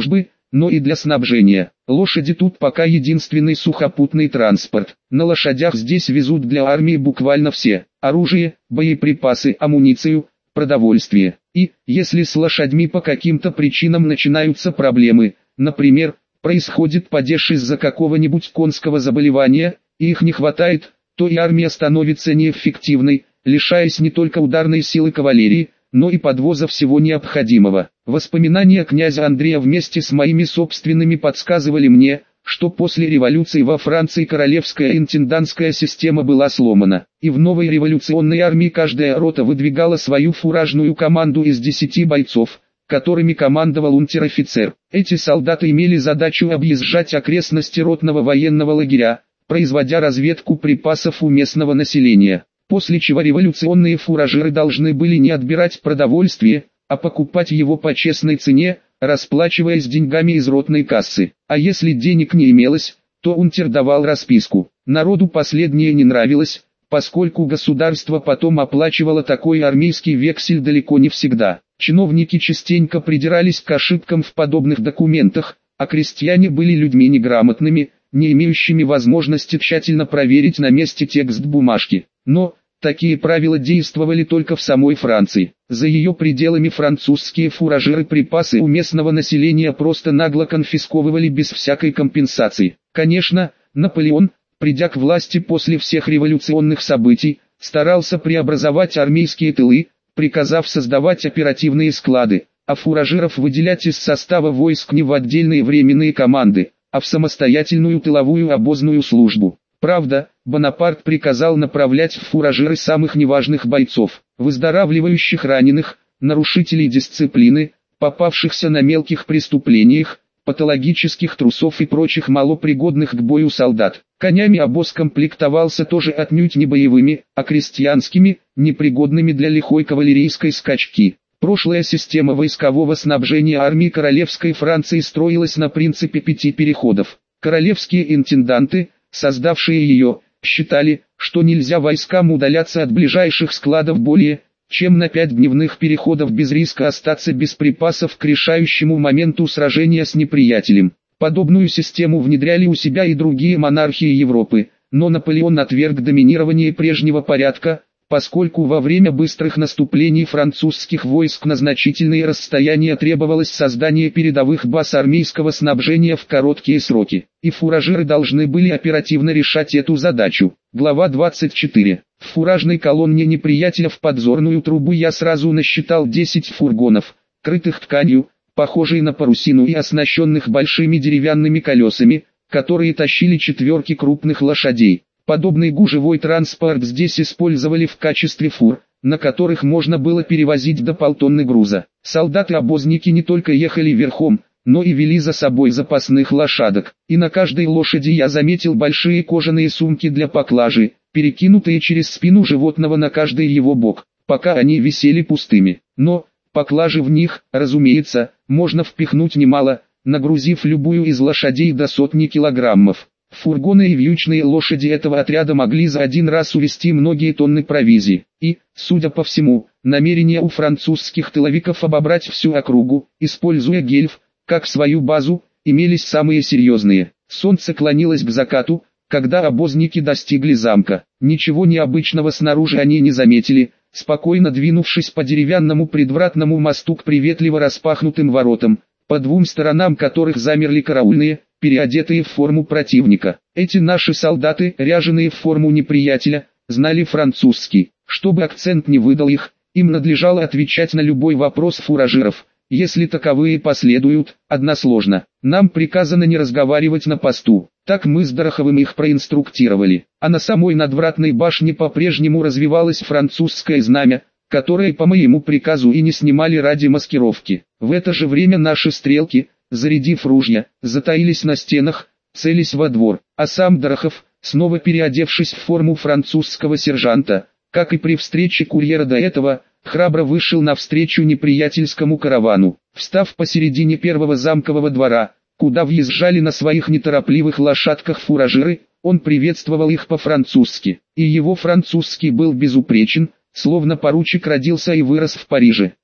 но и для снабжения. Лошади тут пока единственный сухопутный транспорт. На лошадях здесь везут для армии буквально все: оружие, боеприпасы, амуницию, продовольствие. И, если с лошадьми по каким-то причинам начинаются проблемы, например, происходит падеж из-за какого-нибудь конского заболевания, и их не хватает, то и армия становится неэффективной, лишаясь не только ударной силы кавалерии, но и подвоза всего необходимого. Воспоминания князя Андрея вместе с моими собственными подсказывали мне, что после революции во Франции королевская интендантская система была сломана, и в новой революционной армии каждая рота выдвигала свою фуражную команду из десяти бойцов, которыми командовал унтер-офицер. Эти солдаты имели задачу объезжать окрестности ротного военного лагеря, производя разведку припасов у местного населения, после чего революционные фуражиры должны были не отбирать продовольствие, а покупать его по честной цене, расплачиваясь деньгами из ротной кассы. А если денег не имелось, то унтер давал расписку. Народу последнее не нравилось, поскольку государство потом оплачивало такой армейский вексель далеко не всегда. Чиновники частенько придирались к ошибкам в подобных документах, а крестьяне были людьми неграмотными, не имеющими возможности тщательно проверить на месте текст бумажки. Но такие правила действовали только в самой Франции. За ее пределами французские фуражиры припасы у местного населения просто нагло конфисковывали без всякой компенсации. Конечно, Наполеон, придя к власти после всех революционных событий, старался преобразовать армейские тылы, приказав создавать оперативные склады, а фуражиров выделять из состава войск не в отдельные временные команды, а в самостоятельную тыловую обозную службу. Правда, Бонапарт приказал направлять в фуражиры самых неважных бойцов, выздоравливающих раненых, нарушителей дисциплины, попавшихся на мелких преступлениях, патологических трусов и прочих малопригодных к бою солдат. Конями обоз комплектовался тоже отнюдь не боевыми, а крестьянскими, непригодными для лихой кавалерийской скачки. Прошлая система войскового снабжения армии королевской Франции строилась на принципе пяти переходов. Королевские интенданты, создавшие ее, считали, что нельзя войскам удаляться от ближайших складов более, чем на пять дневных переходов без риска остаться без припасов к решающему моменту сражения с неприятелем. Подобную систему внедряли у себя и другие монархии Европы, но Наполеон отверг доминирование прежнего порядка, поскольку во время быстрых наступлений французских войск на значительные расстояния требовалось создание передовых баз армейского снабжения в короткие сроки, и фуражиры должны были оперативно решать эту задачу. Глава двадцать четыре. В фуражной колонне неприятеля в подзорную трубу я сразу насчитал десять фургонов, крытых тканью, похожей на парусину и оснащенных большими деревянными колесами, которые тащили четверки крупных лошадей. Подобный гужевой транспорт здесь использовали в качестве фур, на которых можно было перевозить до полтонны груза. Солдаты-обозники не только ехали верхом, но и вели за собой запасных лошадок. И на каждой лошади я заметил большие кожаные сумки для поклажи, перекинутые через спину животного на каждый его бок, пока они висели пустыми. Но, поклажи в них, разумеется, можно впихнуть немало, нагрузив любую из лошадей до сотни килограммов. Фургоны и вьючные лошади этого отряда могли за один раз увезти многие тонны провизии, и, судя по всему, намерение у французских тыловиков обобрать всю округу, используя Гельф, как свою базу, имелись самые серьезные. Солнце клонилось к закату, когда обозники достигли замка. Ничего необычного снаружи они не заметили, спокойно двинувшись по деревянному предвратному мосту к приветливо распахнутым воротам, по двум сторонам которых замерли караульные, переодетые в форму противника. Эти наши солдаты, ряженые в форму неприятеля, знали французский. Чтобы акцент не выдал их, им надлежало отвечать на любой вопрос фуражиров, если таковые последуют, односложно. Нам приказано не разговаривать на посту. Так мы с Дороховым их проинструктировали. А на самой надвратной башне по-прежнему развивалось французское знамя, которое по моему приказу и не снимали ради маскировки. В это же время наши стрелки, зарядив ружья, затаились на стенах, целясь во двор, а сам Дорохов, снова переодевшись в форму французского сержанта, как и при встрече курьера до этого, храбро вышел навстречу неприятельскому каравану. Встав посередине первого замкового двора, куда въезжали на своих неторопливых лошадках фуражиры, он приветствовал их по-французски, и его французский был безупречен, словно поручик родился и вырос в Париже.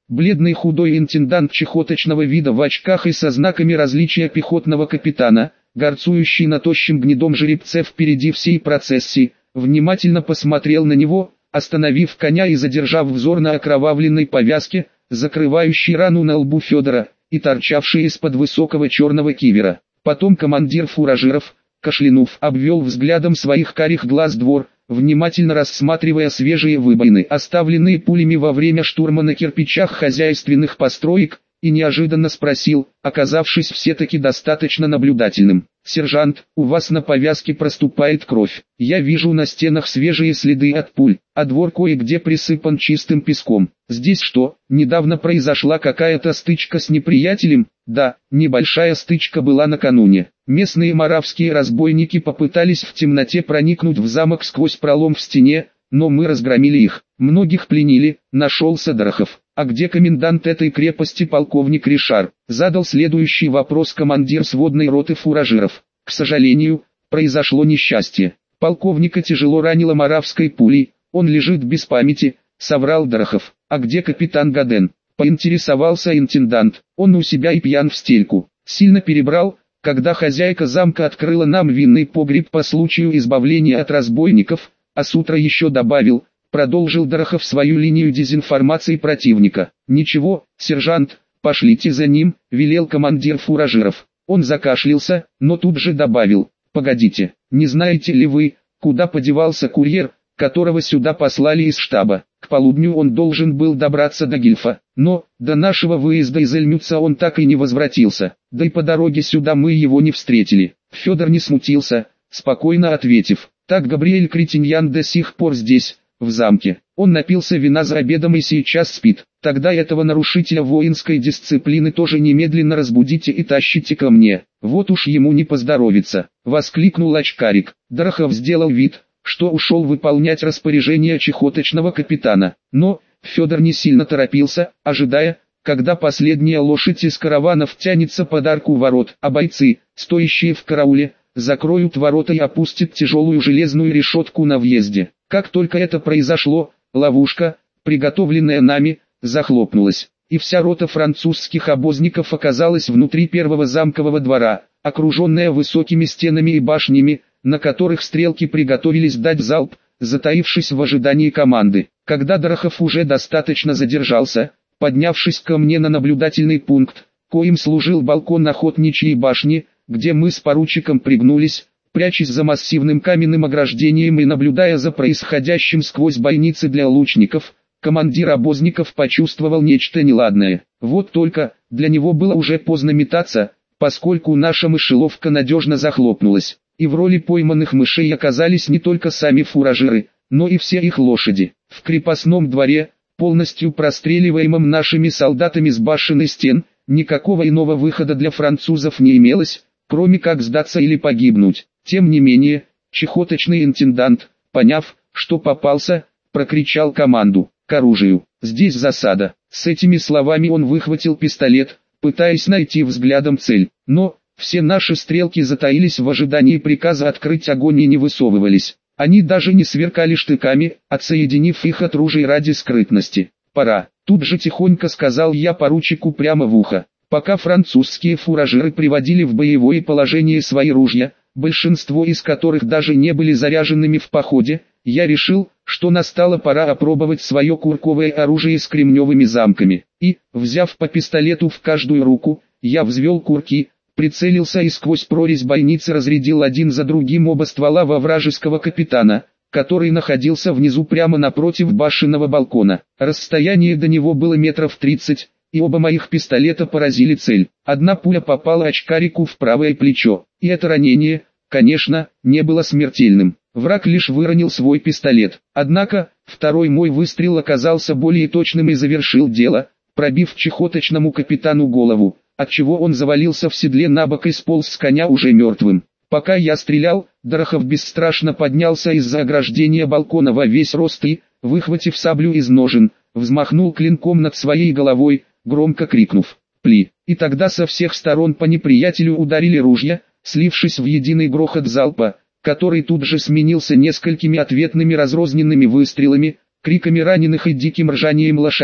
Бледный худой интендант чехоточного вида в очках и со знаками различия пехотного капитана, горцующий на тощем гнедом жеребце впереди всей процессии, внимательно посмотрел на него, остановив коня и задержав взор на окровавленной повязке, закрывающей рану на лбу Федора, и торчавшей из-под высокого черного кивера. Потом командир фуражиров, кашлянув, обвел взглядом своих карих глаз двор, внимательно рассматривая свежие выбоины, оставленные пулями во время штурма на кирпичах хозяйственных построек, и неожиданно спросил, оказавшись все-таки достаточно наблюдательным: «Сержант, у вас на повязке проступает кровь. Я вижу на стенах свежие следы от пуль, а двор кое-где присыпан чистым песком. Здесь что, недавно произошла какая-то стычка с неприятелем?» «Да, небольшая стычка была накануне. Местные моравские разбойники попытались в темноте проникнуть в замок сквозь пролом в стене, но мы разгромили их. Многих пленили, нашелся Дорохов. А где комендант этой крепости полковник Ришар?» Задал следующий вопрос командир сводной роты фуражиров. «К сожалению, произошло несчастье. Полковника тяжело ранило моравской пулей, он лежит без памяти», — соврал Дорохов. «А где капитан Гаден?» — поинтересовался интендант. «Он у себя и пьян в стельку. Сильно перебрал, когда хозяйка замка открыла нам винный погреб по случаю избавления от разбойников, а с утра еще добавил», — продолжил Дорохов свою линию дезинформации противника. «Ничего, сержант, пошлите за ним», — велел командир фуражиров. Он закашлялся, но тут же добавил: «Погодите, не знаете ли вы, куда подевался курьер, которого сюда послали из штаба? К полудню он должен был добраться до Гильфа, но до нашего выезда из Эльмюца он так и не возвратился, да и по дороге сюда мы его не встретили». Федор не смутился, спокойно ответив: «Так Габриэль Кретиньян до сих пор здесь, в замке. Он напился вина за обедом и сейчас спит. Тогда этого нарушителя воинской дисциплины тоже немедленно разбудите и тащите ко мне. Вот уж ему не поздоровится», — воскликнул очкарик. Дорохов сделал вид, что ушел выполнять распоряжение чехоточного капитана. Но Федор не сильно торопился, ожидая, когда последняя лошадь из каравана втянется под арку ворот, а бойцы, стоящие в карауле, закроют ворота и опустят тяжелую железную решетку на въезде. Как только это произошло, ловушка, приготовленная нами, захлопнулась, и вся рота французских обозников оказалась внутри первого замкового двора, окруженная высокими стенами и башнями, на которых стрелки приготовились дать залп, затаившись в ожидании команды. Когда Дорохов уже достаточно задержался, поднявшись ко мне на наблюдательный пункт, коим служил балкон охотничьей башни, где мы с поручиком пригнулись, прячась за массивным каменным ограждением и наблюдая за происходящим сквозь бойницы для лучников, командир обозников почувствовал нечто неладное. Вот только, для него было уже поздно метаться, поскольку наша мышеловка надежно захлопнулась, и в роли пойманных мышей оказались не только сами фуражиры, но и все их лошади. В крепостном дворе, полностью простреливаемом нашими солдатами с башен и стен, никакого иного выхода для французов не имелось, кроме как сдаться или погибнуть. Тем не менее, чехоточный интендант, поняв, что попался, прокричал команду: «К оружию! Здесь засада!» С этими словами он выхватил пистолет, пытаясь найти взглядом цель. Но все наши стрелки затаились в ожидании приказа открыть огонь и не высовывались. Они даже не сверкали штыками, отсоединив их от ружей ради скрытности. «Пора!» — тут же тихонько сказал я поручику прямо в ухо. Пока французские фуражиры приводили в боевое положение свои ружья, большинство из которых даже не были заряженными в походе, я решил, что настала пора опробовать свое курковое оружие с кремневыми замками. И, взяв по пистолету в каждую руку, я взвел курки, прицелился и сквозь прорезь бойницы разрядил один за другим оба ствола во вражеского капитана, который находился внизу прямо напротив башенного балкона. Расстояние до него было метров тридцать, и оба моих пистолета поразили цель. Одна пуля попала очкарику в правое плечо, и это ранение, конечно, не было смертельным. Враг лишь выронил свой пистолет. Однако, второй мой выстрел оказался более точным и завершил дело, пробив чехоточному капитану голову, отчего он завалился в седле на бок и сполз с коня уже мертвым. Пока я стрелял, Дорохов бесстрашно поднялся из-за ограждения балкона во весь рост и, выхватив саблю из ножен, взмахнул клинком над своей головой, громко крикнув: «Пли!» И тогда со всех сторон по неприятелю ударили ружья, слившись в единый грохот залпа, который тут же сменился несколькими ответными разрозненными выстрелами, криками раненых и диким ржанием лошадей,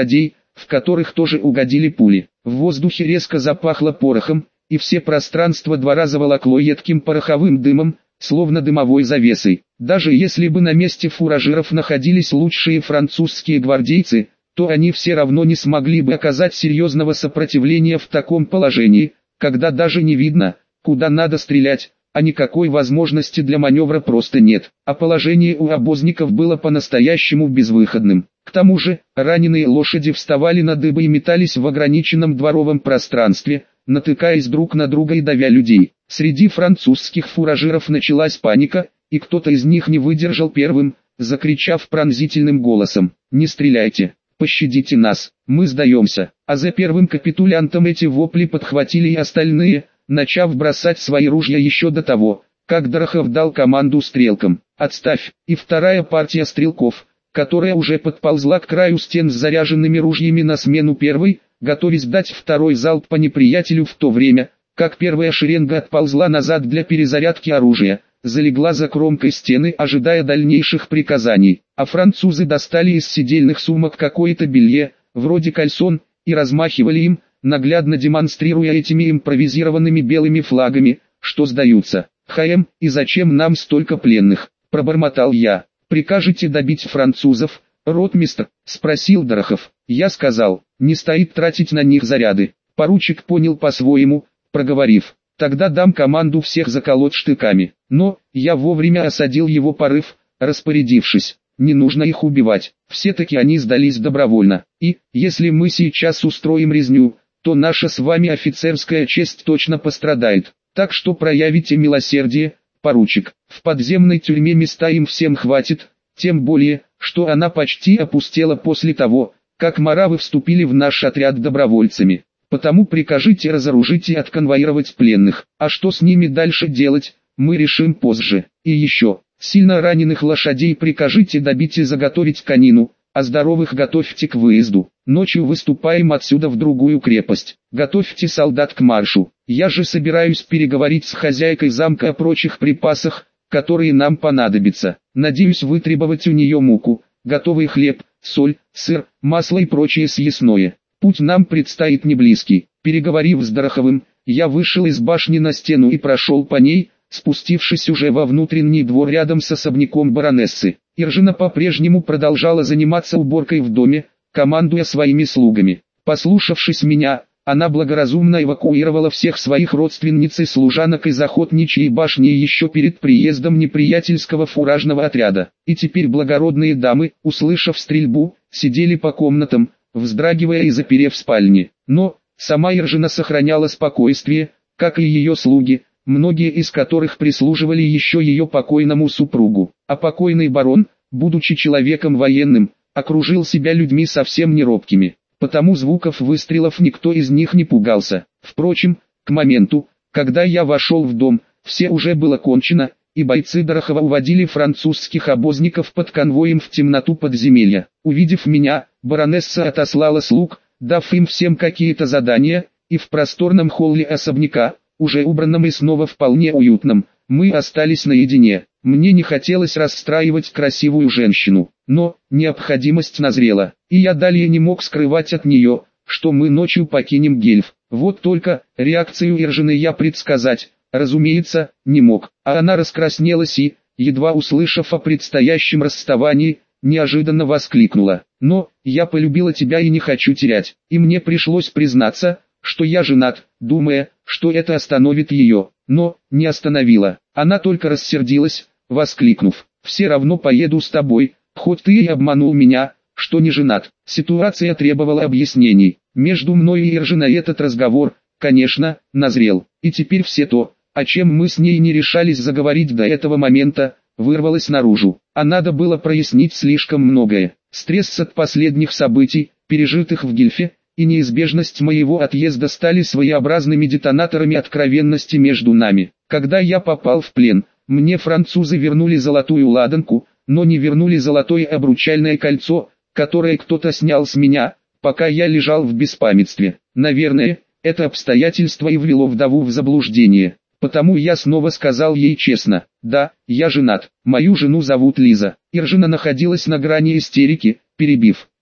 в которых тоже угодили пули. В воздухе резко запахло порохом, и все пространство двора заволокло едким пороховым дымом, словно дымовой завесой. Даже если бы на месте фуражиров находились лучшие французские гвардейцы, то они все равно не смогли бы оказать серьезного сопротивления в таком положении, когда даже не видно, куда надо стрелять, а никакой возможности для маневра просто нет. А положение у обозников было по-настоящему безвыходным. К тому же, раненые лошади вставали на дыбы и метались в ограниченном дворовом пространстве, натыкаясь друг на друга и давя людей. Среди французских фуражиров началась паника, и кто-то из них не выдержал первым, закричав пронзительным голосом: «Не стреляйте! Пощадите нас, мы сдаемся!» А за первым капитулянтом эти вопли подхватили и остальные, начав бросать свои ружья еще до того, как Дорохов дал команду стрелкам: «Отставь!» И вторая партия стрелков, которая уже подползла к краю стен с заряженными ружьями на смену первой, готовясь дать второй залп по неприятелю в то время, как первая шеренга отползла назад для перезарядки оружия, залегла за кромкой стены, ожидая дальнейших приказаний, а французы достали из сидельных сумок какое-то белье, вроде кальсон, и размахивали им, наглядно демонстрируя этими импровизированными белыми флагами, что сдаются. «ХМ, и зачем нам столько пленных?» – пробормотал я. «Прикажете добить французов, ротмистр?» – спросил Дорохов. Я сказал: «Не стоит тратить на них заряды». Поручик понял по-своему, проговорив: «Тогда дам команду всех заколоть штыками». Но я вовремя осадил его порыв, распорядившись: «Не нужно их убивать, все-таки они сдались добровольно, и, если мы сейчас устроим резню, то наша с вами офицерская честь точно пострадает, так что проявите милосердие, поручик. В подземной тюрьме места им всем хватит, тем более, что она почти опустела после того, как маравы вступили в наш отряд добровольцами. Потому прикажите разоружить и отконвоировать пленных, а что с ними дальше делать, мы решим позже. И еще, сильно раненых лошадей прикажите добить и заготовить конину, а здоровых готовьте к выезду. Ночью выступаем отсюда в другую крепость. Готовьте солдат к маршу. Я же собираюсь переговорить с хозяйкой замка о прочих припасах, которые нам понадобятся. Надеюсь вытребовать у нее муку, готовый хлеб, соль, сыр, масло и прочее съестное. Путь нам предстоит не близкий». Переговорив с Дороховым, я вышел из башни на стену и прошел по ней, спустившись уже во внутренний двор рядом с особняком баронессы. Иржина по-прежнему продолжала заниматься уборкой в доме, командуя своими слугами. Послушавшись меня, она благоразумно эвакуировала всех своих родственниц и служанок из охотничьей башни еще перед приездом неприятельского фуражного отряда. И теперь благородные дамы, услышав стрельбу, сидели по комнатам, вздрагивая и заперев спальни. Но сама Иржина сохраняла спокойствие, как и ее слуги, многие из которых прислуживали еще ее покойному супругу. А покойный барон, будучи человеком военным, окружил себя людьми совсем не робкими. Потому звуков выстрелов никто из них не пугался. Впрочем, к моменту, когда я вошел в дом, все уже было кончено, и бойцы Дорохова уводили французских обозников под конвоем в темноту подземелья. Увидев меня, баронесса отослала слуг, дав им всем какие-то задания, и в просторном холле особняка, уже убранном и снова вполне уютном, мы остались наедине. Мне не хотелось расстраивать красивую женщину, но необходимость назрела, и я далее не мог скрывать от нее, что мы ночью покинем Гельф. Вот только реакцию Иржины я предсказать, разумеется, не мог, а она раскраснелась и, едва услышав о предстоящем расставании, неожиданно воскликнула: «Но, я полюбила тебя и не хочу терять». И мне пришлось признаться, что я женат, думая, что это остановит ее, но не остановило. Она только рассердилась, воскликнув: «Все равно поеду с тобой, хоть ты и обманул меня, что не женат». Ситуация требовала объяснений. Между мной и Иржиной этот разговор, конечно, назрел, и теперь все то, о чем мы с ней не решались заговорить до этого момента, вырвалось наружу. А надо было прояснить слишком многое. Стресс от последних событий, пережитых в Гельфе, и неизбежность моего отъезда стали своеобразными детонаторами откровенности между нами. Когда я попал в плен, мне французы вернули золотую ладанку, но не вернули золотое обручальное кольцо, которое кто-то снял с меня, пока я лежал в беспамятстве. Наверное, это обстоятельство и ввело вдову в заблуждение. Потому я снова сказал ей честно: «Да, я женат, мою жену зовут Лиза». Иржина находилась на грани истерики, перебив: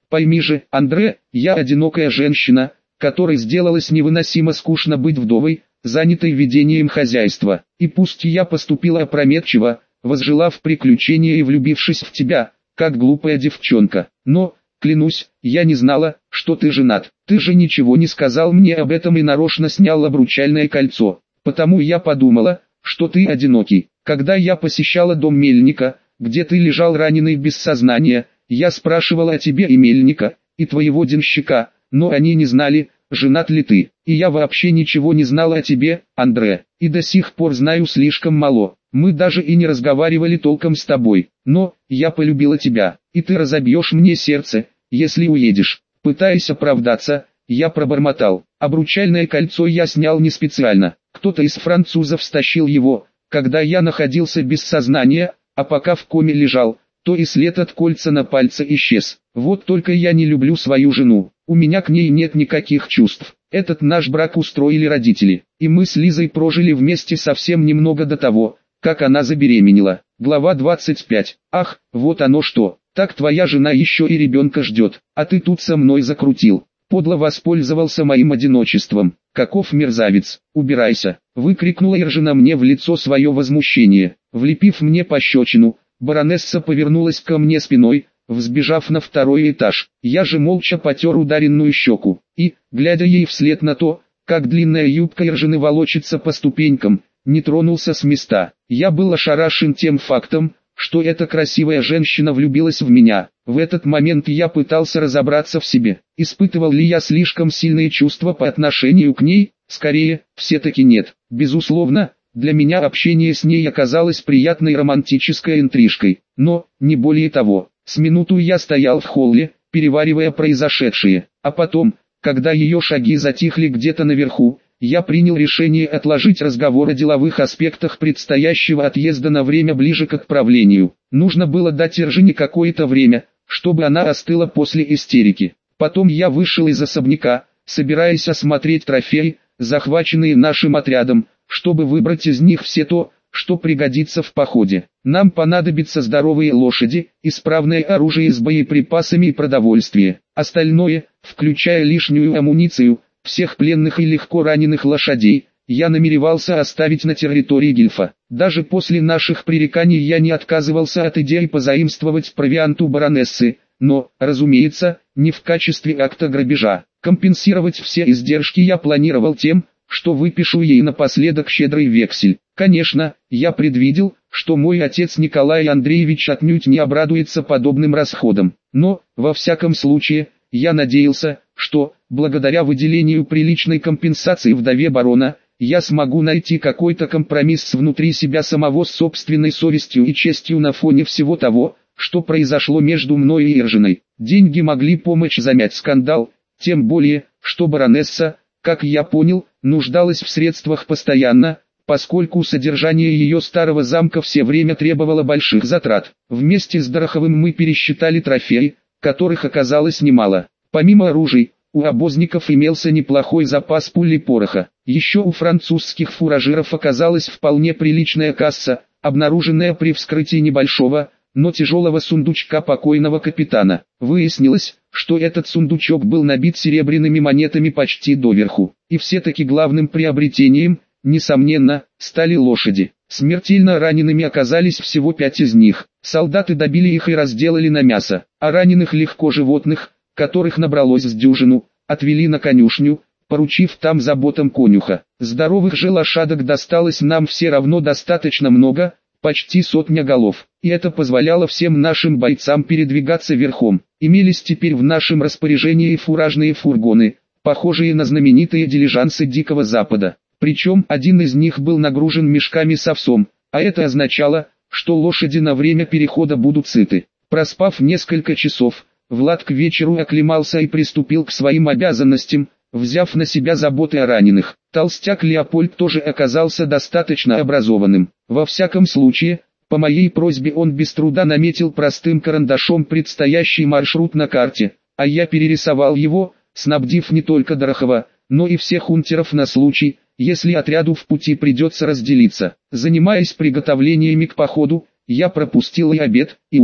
Пойми же, Андре, я одинокая женщина, которой сделалось невыносимо скучно быть вдовой, занятой ведением хозяйства. И пусть я поступила опрометчиво, возжелав приключения и влюбившись в тебя, как глупая девчонка. Но, клянусь, я не знала, что ты женат. Ты же ничего не сказал мне об этом и нарочно снял обручальное кольцо. Потому я подумала, что ты одинокий. Когда я посещала дом Мельника, где ты лежал раненый без сознания, я спрашивала о тебе и Мельника, и твоего денщика, но они не знали, женат ли ты. И я вообще ничего не знала о тебе, Андре, и до сих пор знаю слишком мало. Мы даже и не разговаривали толком с тобой, но я полюбила тебя, и ты разобьешь мне сердце, если уедешь. Пытаясь оправдаться, я пробормотал. Обручальное кольцо я снял не специально. Кто-то из французов стащил его, когда я находился без сознания, а пока в коме лежал, то и след от кольца на пальце исчез. Вот только я не люблю свою жену, у меня к ней нет никаких чувств. Этот наш брак устроили родители, и мы с Лизой прожили вместе совсем немного до того, как она забеременела. Глава двадцать пять. Ах, вот оно что, так твоя жена еще и ребенка ждет, а ты тут со мной закрутил. Подло воспользовался моим одиночеством. Каков мерзавец, убирайся, выкрикнула Иржина мне в лицо свое возмущение. Влепив мне пощечину, баронесса повернулась ко мне спиной, взбежав на второй этаж. Я же молча потер ударенную щеку, и, глядя ей вслед на то, как длинная юбка Иржины волочится по ступенькам, не тронулся с места. Я был ошарашен тем фактом, что эта красивая женщина влюбилась в меня. В этот момент я пытался разобраться в себе. Испытывал ли я слишком сильные чувства по отношению к ней? Скорее, все-таки нет. Безусловно, для меня общение с ней оказалось приятной романтической интрижкой. Но, не более того. С минуту я стоял в холле, переваривая произошедшее. А потом, когда ее шаги затихли где-то наверху, я принял решение отложить разговор о деловых аспектах предстоящего отъезда на время ближе к отправлению. Нужно было дать Иржине какое-то время, чтобы она остыла после истерики. Потом я вышел из особняка, собираясь осмотреть трофеи, захваченные нашим отрядом, чтобы выбрать из них все то, что пригодится в походе. Нам понадобятся здоровые лошади, исправное оружие с боеприпасами и продовольствие. Остальное, включая лишнюю амуницию, всех пленных и легко раненых лошадей, я намеревался оставить на территории Гильфа. Даже после наших пререканий я не отказывался от идеи позаимствовать провиант у баронессы, но, разумеется, не в качестве акта грабежа. Компенсировать все издержки я планировал тем, что выпишу ей напоследок щедрый вексель. Конечно, я предвидел, что мой отец Николай Андреевич отнюдь не обрадуется подобным расходам, но, во всяком случае, я надеялся, что, благодаря выделению приличной компенсации вдове барона, я смогу найти какой-то компромисс внутри себя самого с собственной совестью и честью на фоне всего того, что произошло между мной и Иржиной. Деньги могли помочь замять скандал, тем более, что баронесса, как я понял, нуждалась в средствах постоянно, поскольку содержание ее старого замка все время требовало больших затрат. Вместе с Дороховым мы пересчитали трофеи, которых оказалось немало. Помимо оружий, у обозников имелся неплохой запас пуль и пороха. Еще у французских фуражиров оказалась вполне приличная касса, обнаруженная при вскрытии небольшого, но тяжелого сундучка покойного капитана. Выяснилось, что этот сундучок был набит серебряными монетами почти доверху. И все-таки главным приобретением, несомненно, стали лошади. Смертельно ранеными оказались всего пять из них. Солдаты добили их и разделали на мясо, а раненых легко животных, которых набралось с дюжину, отвели на конюшню, поручив там заботам конюха. Здоровых же лошадок досталось нам все равно достаточно много, почти сотня голов, и это позволяло всем нашим бойцам передвигаться верхом. Имелись теперь в нашем распоряжении фуражные фургоны, похожие на знаменитые дилижансы Дикого Запада. Причем один из них был нагружен мешками с овсом, а это означало, что лошади на время перехода будут сыты. Проспав несколько часов, Влад к вечеру оклемался и приступил к своим обязанностям, взяв на себя заботы о раненых. Толстяк Леопольд тоже оказался достаточно образованным. Во всяком случае, по моей просьбе он без труда наметил простым карандашом предстоящий маршрут на карте, а я перерисовал его, снабдив не только Дорохова, но и всех унтеров на случай, если отряду в пути придется разделиться. Занимаясь приготовлениями к походу, я пропустил и обед, и ужин.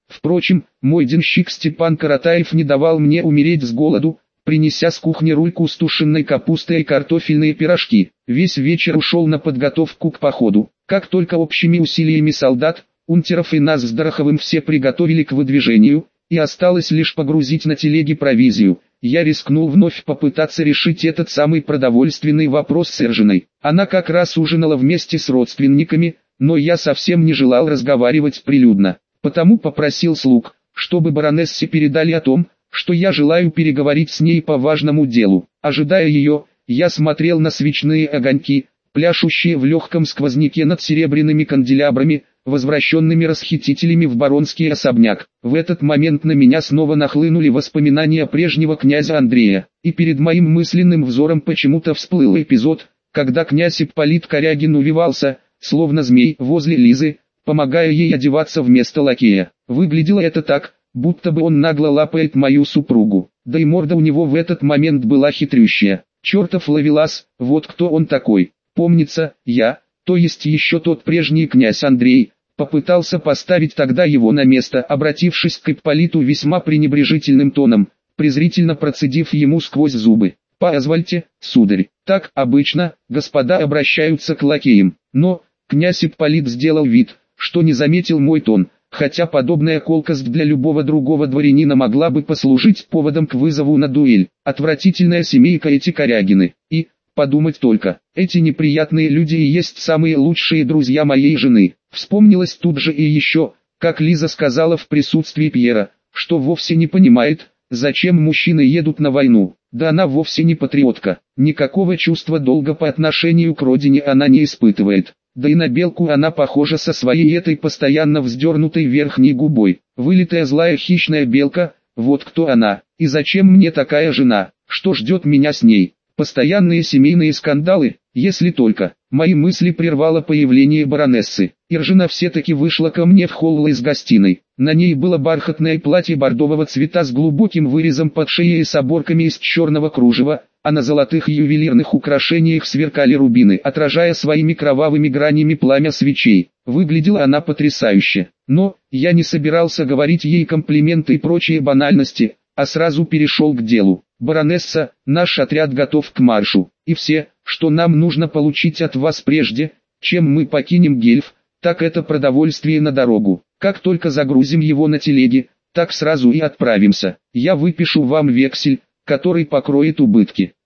Впрочем, мой денщик Степан Каратаев не давал мне умереть с голоду, принеся с кухни рульку с тушеной капустой и картофельные пирожки. Весь вечер ушел на подготовку к походу. Как только общими усилиями солдат, унтеров и нас с Дороховым все приготовили к выдвижению, и осталось лишь погрузить на телеги провизию, я рискнул вновь попытаться решить этот самый продовольственный вопрос с Эржиной. Она как раз ужинала вместе с родственниками, но я совсем не желал разговаривать прилюдно, потому попросил слуг, чтобы баронессе передали о том, что я желаю переговорить с ней по важному делу. Ожидая ее, я смотрел на свечные огоньки, пляшущие в легком сквозняке над серебряными канделябрами, возвращенными расхитителями в баронский особняк. В этот момент на меня снова нахлынули воспоминания прежнего князя Андрея, и перед моим мысленным взором почему-то всплыл эпизод, когда князь Ипполит Корягин увивался, словно змей, возле Лизы, помогая ей одеваться вместо лакея. Выглядело это так, будто бы он нагло лапает мою супругу, да и морда у него в этот момент была хитрющая. Чертов ловелас, вот кто он такой. Помнится, я, то есть еще тот прежний князь Андрей, попытался поставить тогда его на место, обратившись к Ипполиту весьма пренебрежительным тоном, презрительно процедив ему сквозь зубы: «Позвольте, сударь, так обычно господа обращаются к лакеям». Но князь Ипполит сделал вид, что не заметил мой тон, хотя подобная колкость для любого другого дворянина могла бы послужить поводом к вызову на дуэль. Отвратительная семейка эти Корягины. И, подумать только, эти неприятные люди и есть самые лучшие друзья моей жены. Вспомнилось тут же и еще, как Лиза сказала в присутствии Пьера, что вовсе не понимает, зачем мужчины едут на войну. Да она вовсе не патриотка, никакого чувства долга по отношению к родине она не испытывает. Да и на белку она похожа со своей этой постоянно вздернутой верхней губой. Вылитая злая хищная белка, вот кто она. И зачем мне такая жена? Что ждет меня с ней? Постоянные семейные скандалы, если только. Мои мысли прервало появление баронессы. Эржина все-таки вышла ко мне в холл из гостиной. На ней было бархатное платье бордового цвета с глубоким вырезом под шеей и с оборками из черного кружева, а на золотых ювелирных украшениях сверкали рубины, отражая своими кровавыми гранями пламя свечей. Выглядела она потрясающе. Но я не собирался говорить ей комплименты и прочие банальности, а сразу перешел к делу. «Баронесса, наш отряд готов к маршу, и все, что нам нужно получить от вас прежде, чем мы покинем Гельф, так это продовольствие на дорогу. Как только загрузим его на телеги, так сразу и отправимся. Я выпишу вам вексель, который покроет убытки».